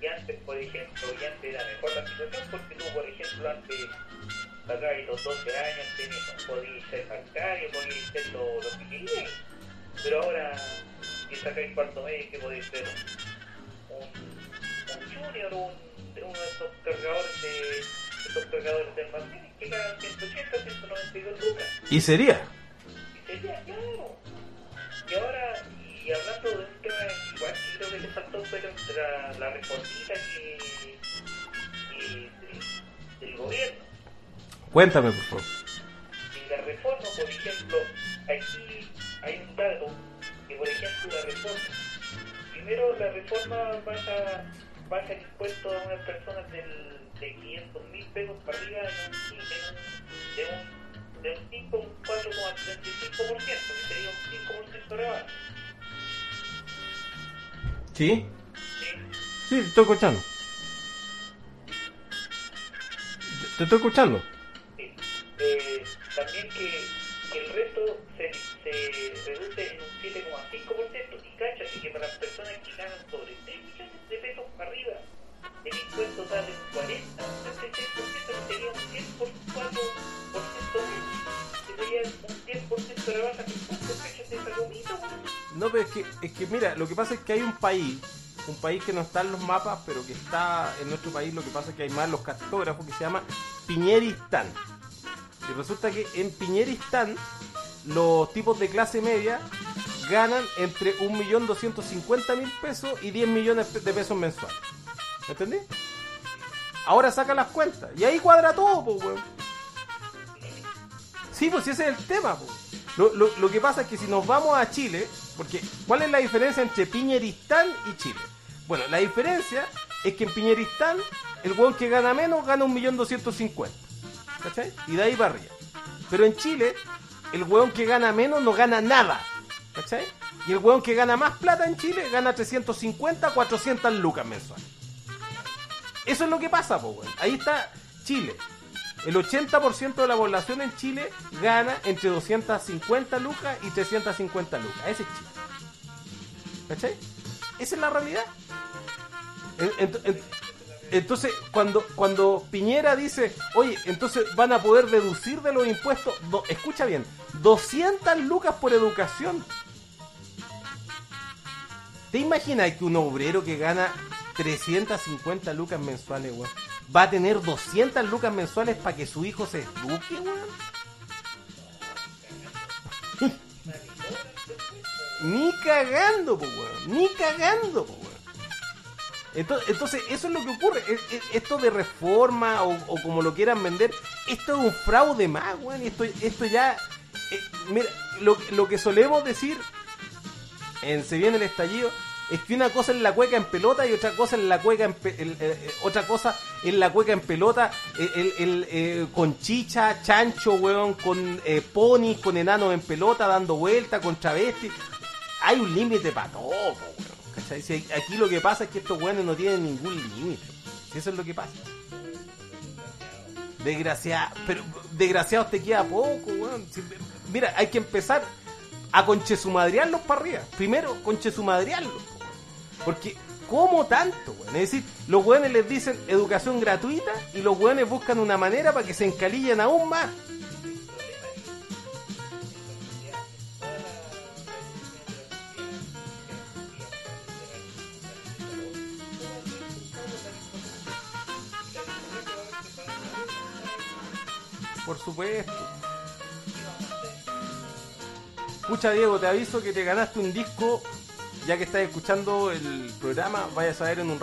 Y antes, por ejemplo, y antes era mejor la situación porque tú, por ejemplo, antes, acá de los doce años, tenías, podías ser bancario, podías ser lo, lo que querías. Pero ahora, si sacáis cuarto medio, que podéis ser un, un junior, un, uno de estos cargadores de estos cargadores de almacén que ganan ciento ochenta, ciento noventa y dos lucas. ¿Y sería? Y sería, claro. Y ahora, y hablando de un tema, igual que creo que le faltó, pero la, la reformita que, que del, del gobierno. Cuéntame, por favor. En la reforma, por ejemplo, aquí hay un dato que, por ejemplo, la reforma, primero la reforma baja, baja el impuesto a unas personas del, de quinientos mil pesos para arriba en un, en un, de un, de un cinco, un cuatro coma treinta y cinco por ciento, que sería un cinco por ciento de rebaja. ¿Sí? ¿Sí? Sí, te estoy escuchando. Te estoy escuchando. Sí. Eh, también que, que el resto se, se reduce en un siete coma cinco por ciento y cáchate que para las personas que ganan sobre seis millones de pesos para arriba el impuesto sale en cuarenta, treinta y seis por ciento, que sería un diez por cuatro por ciento menos, que sería un diez por ciento de rebaja de impuestos, cáchate esa comida, weón. No, pero es que, es que mira, lo que pasa es que hay un país, un país que no está en los mapas, pero que está en nuestro país, lo que pasa es que hay más los cartógrafos, que se llama Piñeristán. Y resulta que en Piñeristán los tipos de clase media ganan entre un millón doscientos cincuenta mil pesos y diez millones de pesos mensuales. ¿Me entendí? Ahora saca las cuentas y ahí cuadra todo, pues, weón. Sí, pues ese es el tema, pues. Lo, lo, lo que pasa es que si nos vamos a Chile, porque ¿cuál es la diferencia entre Piñeristán y Chile? Bueno, la diferencia es que en Piñeristán el weón que gana menos gana un millón doscientos cincuenta, ¿cachai? Y de ahí para arriba. Pero en Chile el weón que gana menos no gana nada, ¿cachai? Y el weón que gana más plata en Chile gana trescientos cincuenta, cuatrocientas lucas mensuales. Eso es lo que pasa, pues, weón. Ahí está Chile. El ochenta por ciento de la población en Chile gana entre doscientas cincuenta lucas y trescientas cincuenta lucas. Ese es Chile. ¿Cachai? Esa es la realidad. Entonces, cuando, cuando Piñera dice, oye, entonces van a poder deducir de los impuestos, do, escucha bien, doscientas lucas por educación. ¿Te imaginas que un obrero que gana trescientas cincuenta lucas mensuales, weón, va a tener doscientas lucas mensuales para que su hijo se eduque, weón? Ni cagando, po, weón. Ni cagando, po, weón. Entonces, entonces, eso es lo que ocurre. Esto de reforma o, o como lo quieran vender, esto es un fraude más, weón. Esto, esto ya... Eh, mira, lo, lo que solemos decir en Se Viene el Estallido es que una cosa es la cueca en pelota y otra cosa es la cueca en pe- el, eh, otra cosa es la cueca en pelota el, el, el, eh, con chicha, chancho, weón, con eh, ponis, con enanos en pelota dando vueltas, con travestis. Hay un límite para todo, weón, ¿cachai? Si aquí lo que pasa es que estos weones no tienen ningún límite. Eso es lo que pasa. Desgraciado, pero desgraciados te queda poco, weón. Si, mira, hay que empezar a conchesumadrearlos para arriba. Primero, conchesumadrearlos. Porque, ¿cómo tanto, weón? Es decir, los weones les dicen educación gratuita y los weones buscan una manera para que se encalillen aún más. Por supuesto. Escucha, Diego, te aviso que te ganaste un disco. Ya que estás escuchando el programa, vayas a ver en un rato